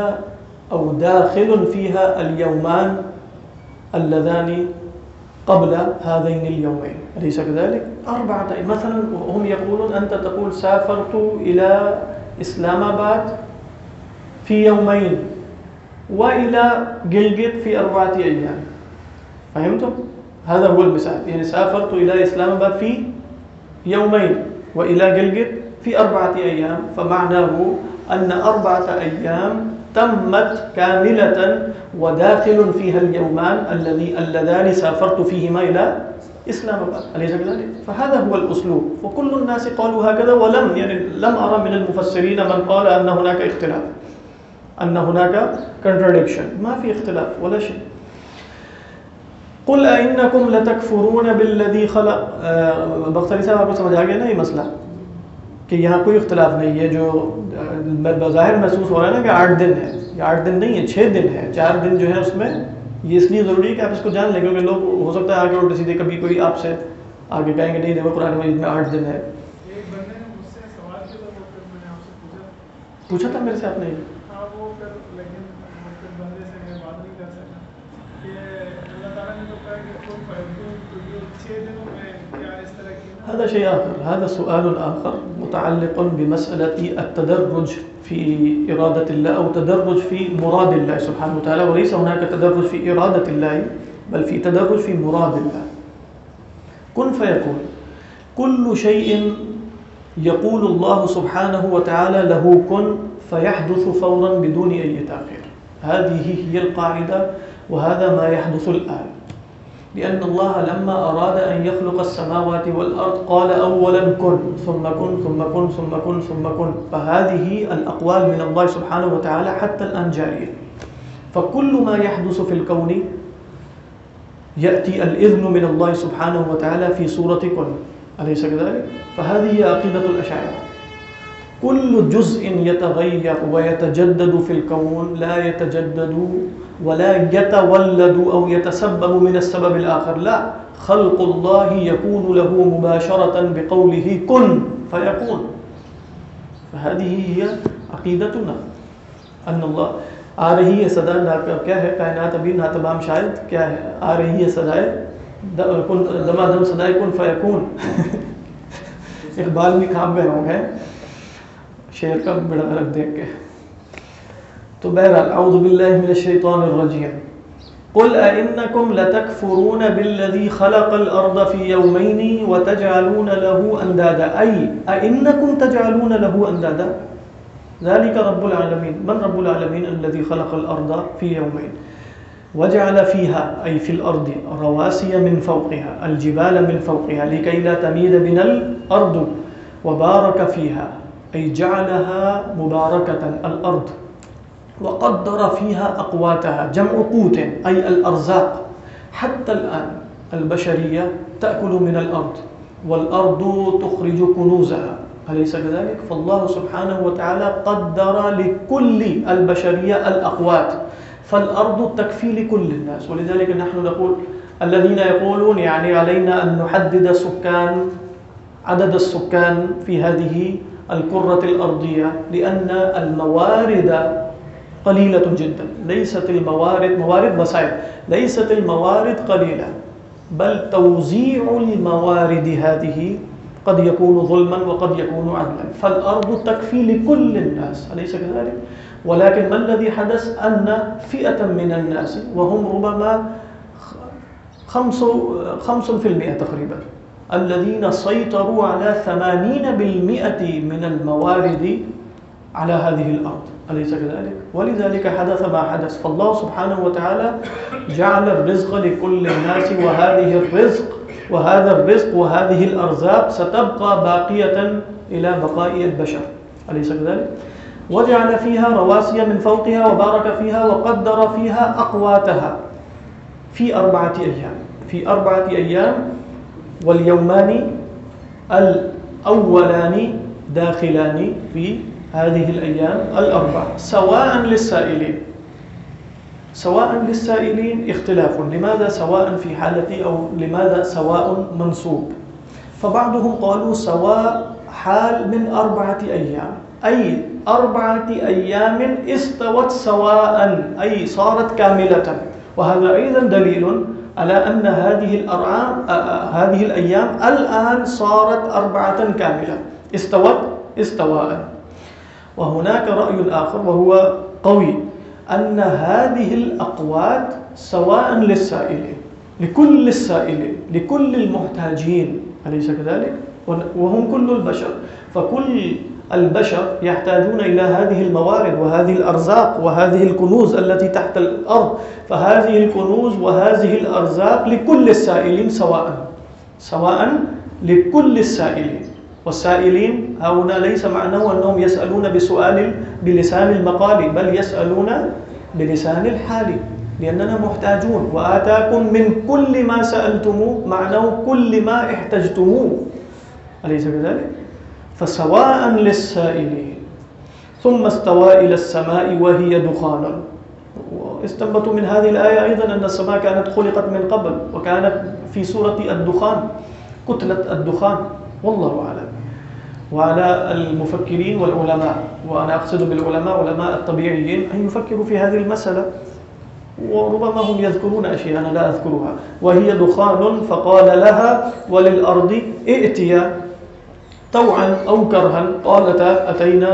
فيها اليومان اللذان قبل هذين اليومين، أليس كذلك؟ 4 مثلا هم يقولون أنت تقول سافرت إلى إسلام آباد في يومين وإلى جلجت في 4 أيام. فهمتم؟ هذا هو المثال، يعني سافرت إلى إسلام آباد في يومين وإلى جلجت في 4 أيام، فمعناه أن 4 أيام تمت كاملة وداخل فيها اليومان اللذان سافرت فيهما إلى إسلام آباد، أليس كذلك؟ فهذا هو الأسلوب، وكل الناس قالوا هكذا، لم أرى من المفسرين من قال أن هناك اختلاف، أن هناك contradiction، ما في اختلاف ولا شيء. قل أئنكم لتكفرون بالذي خلق، بختاری صاحب آپ کو سمجھ آ گیا نا یہ مسئلہ کہ یہاں کوئی اختلاف نہیں ہے، جو بظاہر محسوس ہو رہا ہے نا کہ 8 دن ہے، یا 8 دن نہیں ہے 6 دن ہے، 4 دن جو ہے اس میں، یہ اس لیے ضروری ہے کہ آپ اس کو جان لیں، کیونکہ لوگ ہو سکتا ہے آگے الٹے سیدھے کبھی کوئی آپ سے آگے کہیں گے نہیں دیکھو قرآن مجید میں 8 دن ہے. پوچھا تھا میرے سے آپ نے؟ هذا شيء آخر، هذا سؤال آخر متعلق بمسألة التدرج في إرادة الله أو تدرج في مراد الله سبحانه وتعالى، وليس هناك تدرج في إرادة الله بل في تدرج في مراد الله. كن فيكون، كل شيء يقول الله سبحانه وتعالى له كن فيحدث فورا بدون أي تأخير، هذه هي القاعدة، وهذا ما يحدث الآن. لأن الله لما أراد أن يخلق السماوات والأرض قال أولا كن ثم كن ثم كن ثم كن ثم كن. فهذه الأقوال من الله سبحانه وتعالى حتى الآن جارية. فكل ما يحدث في الكون يأتي الإذن من الله سبحانه وتعالى في سورة كن، أليس كذلك؟ فهذه هي عقيدة الأشاعرة. كل جزء يتغير ويتجدد في الكون لا يتجدد ولا يتولد أو يتسبب من السبب الآخر، لا، خلق الله يكون له مباشرة بقوله كن فيكون. فهذه هي عقیدتنا ان اللہ. آ رہی ہے صدا کیا ہے؟ کائنات ابھی نہ تمام شاید کیا ہے؟ آ رہی ہے صدائے دما دم صدائے کن فیکون. اقبال بھی کام گئے ہوں گے شعر کا بڑا رکھ دیکھ کے. تو بہرحال اعوذ باللہ من الشیطان الرجیم. قل أئنكم لتكفرون بالذي خلق الأرض في يومين وتجعلون له أندادا. أي أئنكم تجعلون له أندادا؟ ذلك رب العالمين. من رب العالمين؟ الذي خلق الأرض في يومين وجعل فيها أي في الأرض رواسي من فوقها، الجبال من فوقها لكي لا تميد بنا الأرض، وبارك فيها أي جعلها مباركة الأرض، وقدر فيها أقواتها جمع قوت أي الأرزاق. حتى الآن البشرية تأكل من الأرض والأرض تخرج كنوزها، أليس كذلك؟ فالله سبحانه وتعالى قدر لكل البشرية الأقوات، فالأرض تكفي لكل الناس. ولذلك نحن نقول الذين يقولون يعني علينا أن نحدد عدد السكان في هذه الكرة الأرضية لأن الموارد قليلة جدا. ليست موارد وسائل، ليست الموارد قليلة، بل توزيع الموارد هذه قد يكون ظلما وقد يكون عدلا. فالأرض تكفي لكل الناس، أليس كذلك؟ ولكن ما الذي حدث؟ أن فئة من الناس وهم ربما 5% تقريبا الذين سيطروا على 80% من الموارد على هذه الأرض، أليس كذلك؟ ولذلك حدث ما حدث. فالله سبحانه وتعالى جعل الرزق لكل الناس، وهذا الرزق وهذه الأرزاق ستبقى باقية إلى بقاء البشر، أليس كذلك؟ وجعل فيها رواسي من فوقها وبارك فيها وقدر فيها أقواتها في 4 أيام، واليومان الأولان داخلان في هذه الأيام 4 سواء للسائلين اختلاف. لماذا سواء في حالة أو لماذا سواء منصوب؟ فبعضهم قالوا سواء حال من 4 أيام، أي 4 أيام استوت سواء أي صارت كاملة. وهذا أيضا دليل على أن هذه الأيام الآن صارت 4 كاملة، استوت استواء. وهناك رأي آخر وهو قوي أن هذه الأقوات سواء للسائلين، لكل السائلين، لكل المحتاجين، أليس كذلك؟ وهم كل البشر، فكل البشر يحتاجون إلى هذه الموارد وهذه الأرزاق وهذه الكنوز التي تحت الأرض. فهذه الكنوز وهذه الأرزاق لكل السائلين سواء لكل السائلين. والسائلين هنا ليس معناه أنهم يسألون بلسان المقال، بل يسألون بلسان الحال، لأننا محتاجون. وآتاكم من كل ما سألتموه، معناه كل ما احتجتموه، أليس كذلك؟ فسواء للسائلين. ثم استوى إلى السماء وهي دخان. واستنبطوا من هذه الآية أيضا أن السماء كانت خلقت من قبل، وكانت في سورة الدخان، كتلة الدخان، والله أعلم. وعلى المفكرين والعلماء، وأنا أقصد بالعلماء علماء الطبيعيين، أن يفكروا في هذه المسألة، وربما هم يذكرون أشياء أنا لا أذكرها. وهي دخان فقال لها وللأرض ائتيا طوعا أو كرها قالتا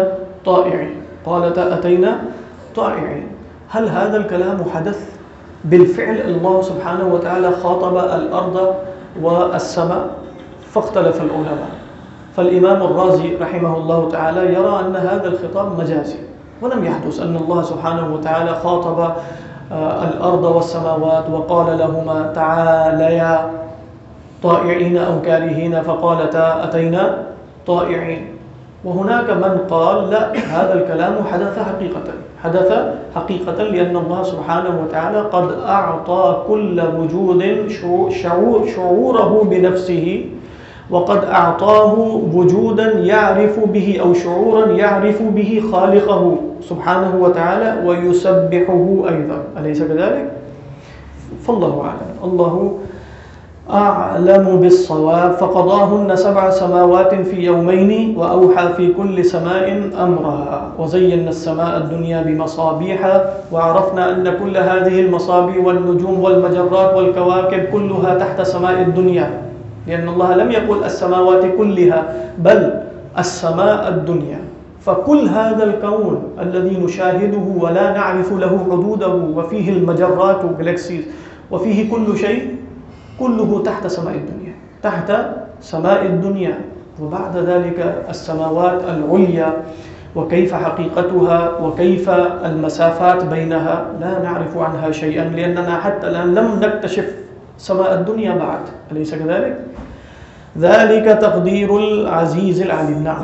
أتينا طائعين. هل هذا الكلام حدث؟ بالفعل الله سبحانه وتعالى خاطب الأرض والسماء، فاختلف العلماء. فالإمام الرازي رحمه الله تعالى يرى أن هذا الخطاب مجازي، ولم يحدث أن الله سبحانه وتعالى خاطب الأرض والسماوات وقال لهما تعاليا طائعين أو كارهين فقالتا أتينا طائعين. وهناك من قال لا، هذا الكلام حدث حقيقة لأن الله سبحانه وتعالى قد أعطى كل وجود شعوره بنفسه، وقد أعطاه وجودا يعرف به أو شعورا يعرف به خالقه سبحانه وتعالى ويسبحه أيضا، أليس كذلك؟ فالله أعلم، الله أعلم بالصواب. فقضاهن 7 سماوات في يومين وأوحى في كل سماء أمرها وزينا السماء الدنيا بمصابيح وعرفنا أن كل هذه المصابيح والنجوم والمجرات والكواكب كلها تحت سماء الدنيا، لأن الله لم يقل السماوات كلها بل السماء الدنيا. فكل هذا الكون الذي نشاهده ولا نعرف له حدوده وفيه المجرات والجلاكسيز وفيه كل شيء كله تحت سماء الدنيا، تحت سماء الدنيا. وبعد ذلك السماوات العليا وكيف حقيقتها وكيف المسافات بينها لا نعرف عنها شيئا، لأننا حتى الآن لم نكتشف سماء الدنيا بعد، أليس كذلك؟ ذلك تقدير العزيز العليم. نعم.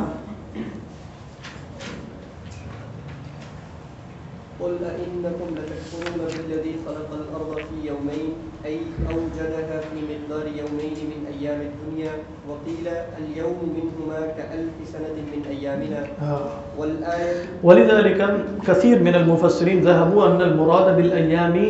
قل أئنكم لتكفرون بالذي خلق الأرض في يومين أي أوجدها في مقدار يومين من أيام الدنيا، وقيل اليوم منهما ك1000 سنة من أيامنا. والآية ولذلك كثير من المفسرين ذهبوا أن المراد بالأيام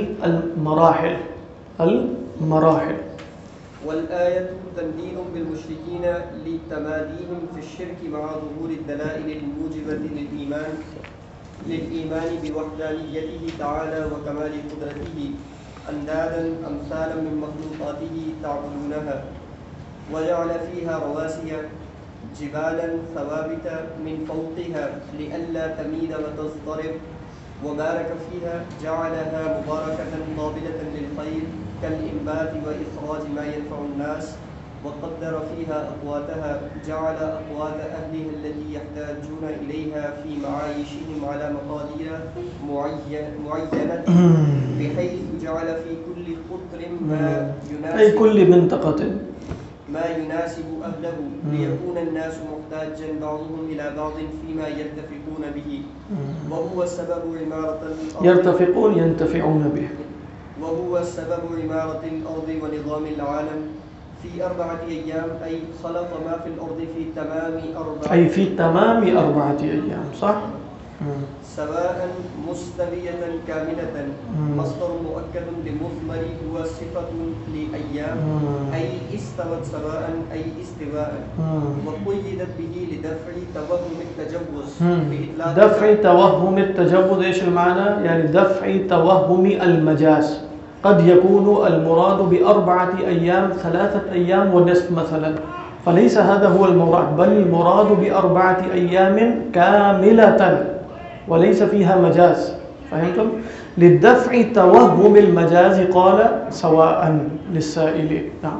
المراحل. والآية تنديد بالمشركين لتماديهم في الشرك مع ظهور الدلائل الموجبة للإيمان بوحدانيته تعالى وكمال قدرته أندادا أمثالا من مخلوقاته تعبدونها، وجعل فيها رواسي جبالا ثوابت من فوقها لئلا تميد وتضطرب، وبارك فيها جعلها مباركة قابلة للخير كالإنبات وإخراج ما ينفع الناس، وقدر فيها أقواتها جعل أقوات أهلها التي يحتاجون إليها في معايشهم على مقادير معينة بحيث جعل في كل قطر ما يناسب أي كل منطقة ما يناسب أهله ليكون الناس محتاجا بعضهم إلى بعض فيما يتفقون به، وهو سبب عمارة الأرض ينتفعون به، وهو سبب عمارة الأرض ونظام العالم في 4 أيام، أي خلق ما في الأرض في تمام 4 أيام، صح؟ سواء مستوية كاملة. مصدر مؤكد لمثمر هو صفة لأيام أي استوت سواء أي استواء، وقيدت به لدفع توهم التجوز. دفع توهم التجوز إيش المعنى؟ يعني دفع توهم المجاز. قد يكون المراد ب4 أيام 3 أيام ونصف مثلا، فليس هذا هو المراد، بل المراد ب4 أيام كاملة وليس فيها مجاز. فهمتم؟ للدفع توهم المجاز قال سواء للسائل. نعم.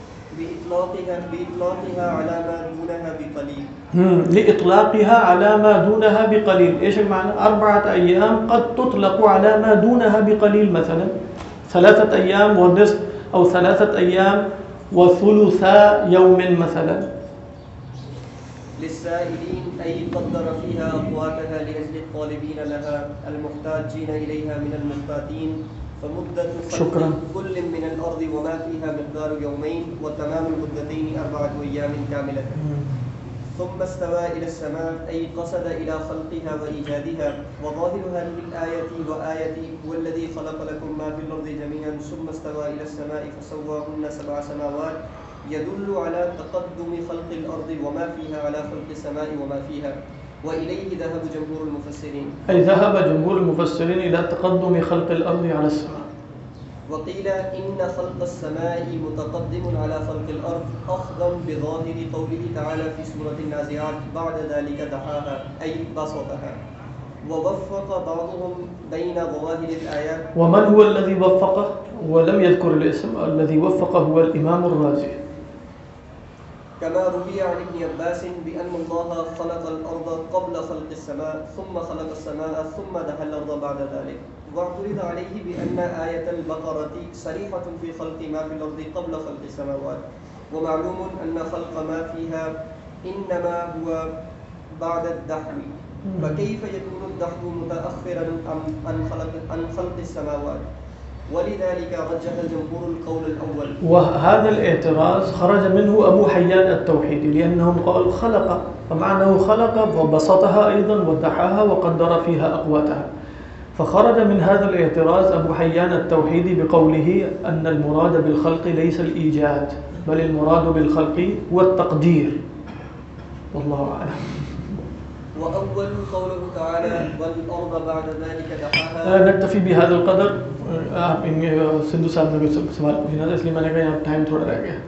بإطلاقها على ما دونها بقليل. لإطلاقها على ما دونها بقليل. إيش المعنى؟ 4 أيام قد تطلق على ما دونها بقليل، مثلا 3 أيام ونصف أو 3 أيام وثلثا يوم مثلا. للسائلين أي قدر فيها أقواتها لأجل الطالبين لها المحتاجين إليها من المحتاجين، فمدة خلق كل من الأرض وما فيها مقدار يومين، وتمام المدتين 4 أيام كاملة. ثم استوى إلى السماء أي قصد إلى خلقها وإيجادها. وظاهر هذه الآية وآية هو الذي خلق لكم ما في الأرض جميعا ثم استوى إلى السماء فسواهن 7 سماوات يدل على تقدم خلق الأرض وما فيها على خلق السماء وما فيها، وإليه ذهب جمهور المفسرين. أي ذهب جمهور المفسرين إلى تقدم خلق الأرض على السماء. وقيل إن خلق السماء متقدم على خلق الأرض أخذا بظاهر قوله تعالى في سورة النازعات بعد ذلك دحاها أي بسطها. ووفق بعضهم بين ظواهر الآيات. ومن هو الذي وفقه؟ ولم يذكر الاسم. الذي وفقه هو الإمام الرازي. كما روي عن ابن عباس بأن الله خلق الأرض قبل خلق السماء ثم خلق السماء ثم دحى الأرض بعد ذلك. واعترض عليه بأن آية البقرة صريحة في خلق ما في الأرض قبل خلق السماوات، ومعلوم أن خلق ما فيها إنما هو بعد الدحو، فكيف يكون الدحو متأخرا عن خلق السماوات؟ ولذلك رجح الجمهور القول الأول. وهذا الاعتراض خرج منه أبو حيان التوحيدي، لأنهم قالوا خلق، فمعناه خلق وبسطها أيضا ودحاها وقدر فيها أقواتها، فخرج من هذا الاعتراض أبو حيان التوحيدي بقوله أن المراد بالخلق ليس الإيجاد بل المراد بالخلق هو التقدير، والله أعلم. وأول قوله تعالى والأرض بعد ذلك دحاها. نکتفی بهذا القدر. سندھو صاحب نے کوئی سوال پوچھنا تھا، اس لیے میں نے کہا یہاں ٹائم تھوڑا رہ گیا.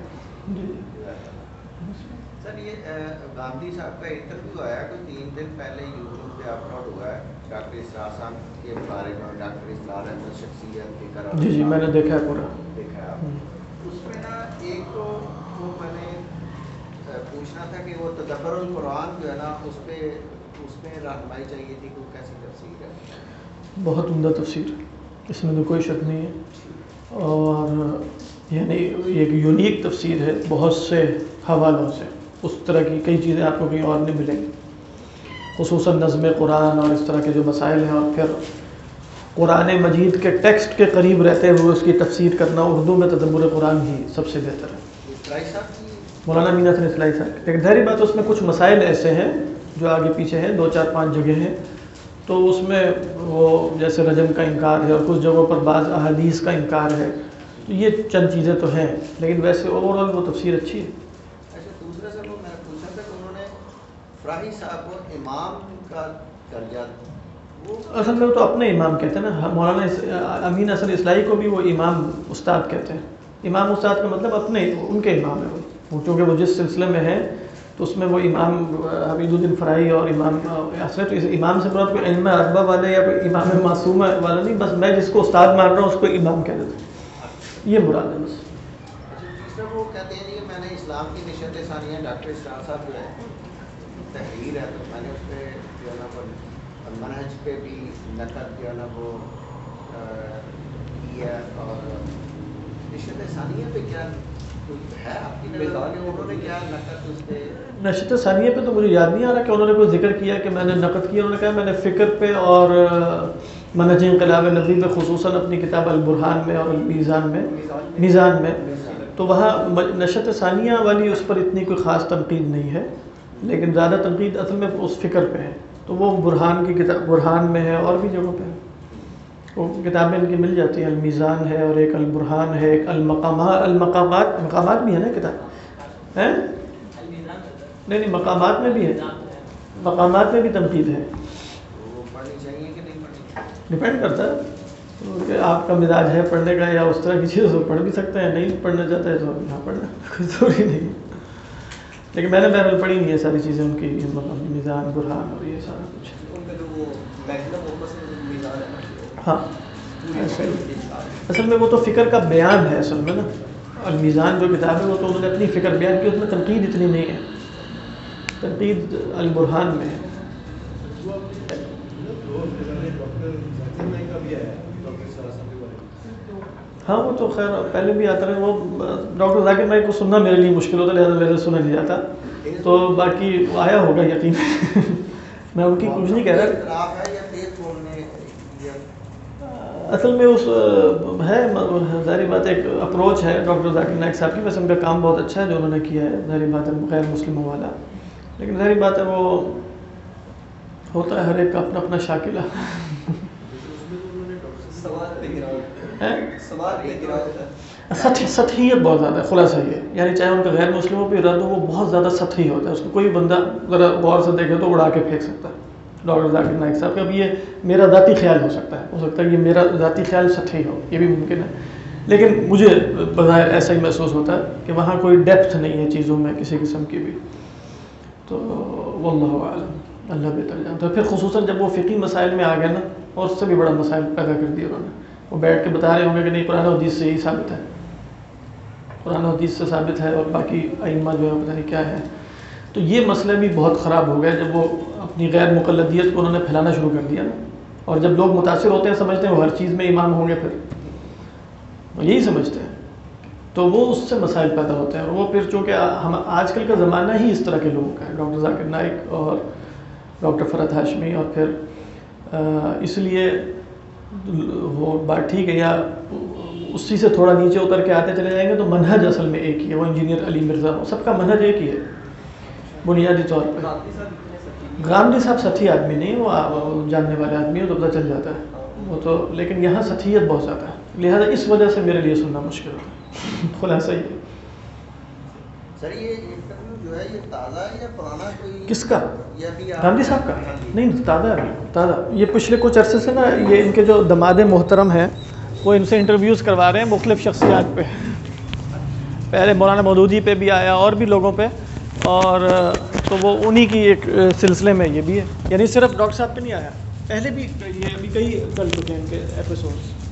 سر یہ گاندھی صاحب کا انٹرویو آیا کوئی 3 دن پہلے یوٹیوب پہ اپلوڈ ہوا ہے ڈاکٹر اسرار صاحب کے بارے میں، ڈاکٹر اسرار احمد شخصیت کے قرار. جی جی میں نے دیکھا ہے پورا. دیکھا ہے اس میں نا ایک تو وہ میں نے پوچھنا تھا کہ وہ تدبر القرآن جو ہے نا اس میں رہنمائی چاہیے تھی کہ کیسی تفسیر ہے. بہت عمدہ تفسیر، اس میں تو کوئی شک نہیں ہے، اور یعنی یہ ایک یونیک تفسیر ہے بہت سے حوالوں سے. اس طرح کی کئی چیزیں آپ کو کہیں اور نہیں ملیں گی، خصوصاً نظم قرآن اور اس طرح کے جو مسائل ہیں. اور پھر قرآن مجید کے ٹیکسٹ کے قریب رہتے ہوئے اس کی تفسیر کرنا اردو میں تدبر قرآن ہی سب سے بہتر ہے. مولانا امین حسن اصلاحی صاحب. لیکن ظاہری بات اس میں کچھ مسائل ایسے ہیں جو آگے پیچھے ہیں، 2-4-5 جگہ ہیں، تو اس میں وہ جیسے رجم کا انکار ہے اور کچھ جگہوں پر بعض احادیث کا انکار ہے. تو یہ چند چیزیں تو ہیں، لیکن ویسے اوور آل وہ تفسیر اچھی ہے. اچھا دوسرا سر وہ میں پوچھا تھا کہ انہوں نے فراہی صاحب کو امام کا درجہ، اصل میں وہ تو اپنے امام کہتے ہیں نا. مولانا امین حسن اصلاحی کو بھی وہ امام استاد کہتے ہیں. امام استاد کا مطلب اپنے ان کے امام ہے وہ، چونکہ وہ جس سلسلے میں ہیں تو اس میں وہ امام حمید الدین فراہی اور امام اصل تو اس امام سے مراد کوئی علم اربا والے یا کوئی امام معصوم والا نہیں، بس میں جس کو استاد مان رہا ہوں اس کو امام کہہ دیتا ہوں، یہ مراد ہے بس. تیسرا وہ کہتے ہیں کہ میں نے اسلام کی نشت ثانیہ ڈاکٹر اسرار صاحب جو ہے تحریر ہے تو میں نے اس پہ جو ہے نا منہج پہ بھی نقد جو ہے نا وہ کی ہے. اور نشت ثانیہ پہ کیا ہے آپ کی نظر میں انہوں نے کیا نقد اس پہ؟ نشت ثانیہ پہ تو مجھے یاد نہیں آ رہا کہ انہوں نے کوئی ذکر کیا کہ میں نے نقد کیا. انہوں نے کہا میں نے فکر پہ اور منہج انقلاب نبوی پہ خصوصاً اپنی کتاب البرہان میں اور میزان میں تو وہاں نشت ثانیہ والی اس پر اتنی کوئی خاص تنقید نہیں ہے، لیکن زیادہ تنقید اصل میں اس فکر پہ ہے. تو وہ برہان کی کتاب برہان میں ہے اور بھی جگہوں پہ وہ کتابیں ان کی مل جاتی ہیں. المیزان ہے اور ایک البرہان ہے، ایک مقامات بھی ہے نا کتاب ہے. نہیں مقامات میں بھی ہے، مقامات میں بھی تنقید ہے. ڈپینڈ کرتا ہے کہ آپ کا مزاج ہے پڑھنے کا یا اس طرح کی چیزوں کو پڑھ بھی سکتے ہیں، نہیں پڑھنا چاہتے ہیں تو نہ پڑھنا، کوئی ضروری نہیں. لیکن میں نے بہرحال پڑھی نہیں ہے ساری چیزیں ان کی، میزان برہان اور یہ سارا کچھ. ہاں اصل میں وہ تو فکر کا بیان ہے اصل میں نا. المیزان جو کتاب ہے وہ تو انہوں نے اپنی فکر بیان کی، اس میں تنقید اتنی نہیں ہے، تنقید البرہان میں ہے. ہاں وہ تو خیر پہلے بھی آتا رہے. وہ ڈاکٹر ذاکر نائک کو سننا میرے لیے مشکل ہوتا ہے، لہٰذا میرے سے سنا نہیں جاتا. تو باقی آیا ہوگا یقین. میں ان کی کچھ نہیں کہہ رہا. اصل میں اس ہے ظاہری بات ایک اپروچ ہے ڈاکٹر ذاکر نائک صاحب کی، ویسے ان کا کام بہت اچھا ہے جو انہوں نے کیا ہے، ظاہری بات ہے غیر مسلموں والا. لیکن ظاہری بات ہے وہ ہوتا ہے ہر ایک کا اپنا اپنا شاکلہ. سطحیت بہت زیادہ ہے، خلاصہ یہ یعنی چاہے ان کا غیر مسلموں پہ رد ہو وہ بہت زیادہ سطحی ہوتا ہے. اس کو کوئی بندہ ذرا غور سے دیکھے تو اڑا کے پھینک سکتا ہے ڈاکٹر ذاکر نائک صاحب کا. اب یہ میرا ذاتی خیال ہو سکتا ہے کہ یہ میرا ذاتی خیال سطحی ہو، یہ بھی ممکن ہے، لیکن مجھے بظاہر ایسا ہی محسوس ہوتا ہے کہ وہاں کوئی ڈیپتھ نہیں ہے چیزوں میں کسی قسم کی بھی. تو واللہ اعلم، اللہ بہتر جانتا ہے. پھر خصوصاً جب وہ فقہی مسائل میں آ گئے نا، اور اس سے بھی بڑا مسائل پیدا کر دیا انہوں نے. وہ بیٹھ کے بتا رہے ہوں گے کہ نہیں قرآن و حدیث سے یہی ثابت ہے. قرآن و حدیث سے ثابت ہے اور باقی ائمہ جو ہے پتہ نہیں کیا ہے. تو یہ مسئلہ بھی بہت خراب ہو گیا جب وہ اپنی غیر مقلدیت کو انہوں نے پھیلانا شروع کر دیا نا. اور جب لوگ متاثر ہوتے ہیں سمجھتے ہیں وہ ہر چیز میں امام ہوں گے، پھر وہ یہی سمجھتے ہیں، تو وہ اس سے مسائل پیدا ہوتے ہیں. اور وہ پھر چونکہ ہم آج کل کا زمانہ ہی اس طرح کے لوگوں کا ہے، ڈاکٹر ذاکر نائک اور ڈاکٹر فرحت ہاشمی، اور پھر اس لیے وہ بات ٹھیک ہے، یا اسی سے تھوڑا نیچے اتر کے آتے چلے جائیں گے تو منہج اصل میں ایک ہی ہے. وہ انجینئر علی مرزا، سب کا منہج ایک ہی ہے بنیادی طور پہ. غامدی صاحب سچی آدمی نہیں، وہ جاننے والے آدمی ہیں تو پتہ چل جاتا ہے وہ تو، لیکن یہاں سچیت بہت زیادہ ہے، لہذا اس وجہ سے میرے لیے سننا مشکل ہوتا ہے. خلاصہ یہ سر یہ انٹرویو جو ہے یہ تازہ ہے یا پرانا کوئی؟ کس کا؟ یہ ابھی گاندھی صاحب کا؟ نہیں تازہ ہے، تازہ. یہ پچھلے کچھ عرصے سے نا یہ ان کے جو دماد محترم ہیں وہ ان سے انٹرویوز کروا رہے ہیں مختلف شخصیات پہ. پہلے مولانا مودودی پہ بھی آیا اور بھی لوگوں پہ، اور تو وہ انہی کی ایک سلسلے میں یہ بھی ہے. یعنی صرف ڈاکٹر صاحب پہ نہیں آیا، پہلے بھی یہ ابھی کئی چل چکے ہیں ان کے ایپیسوڈس.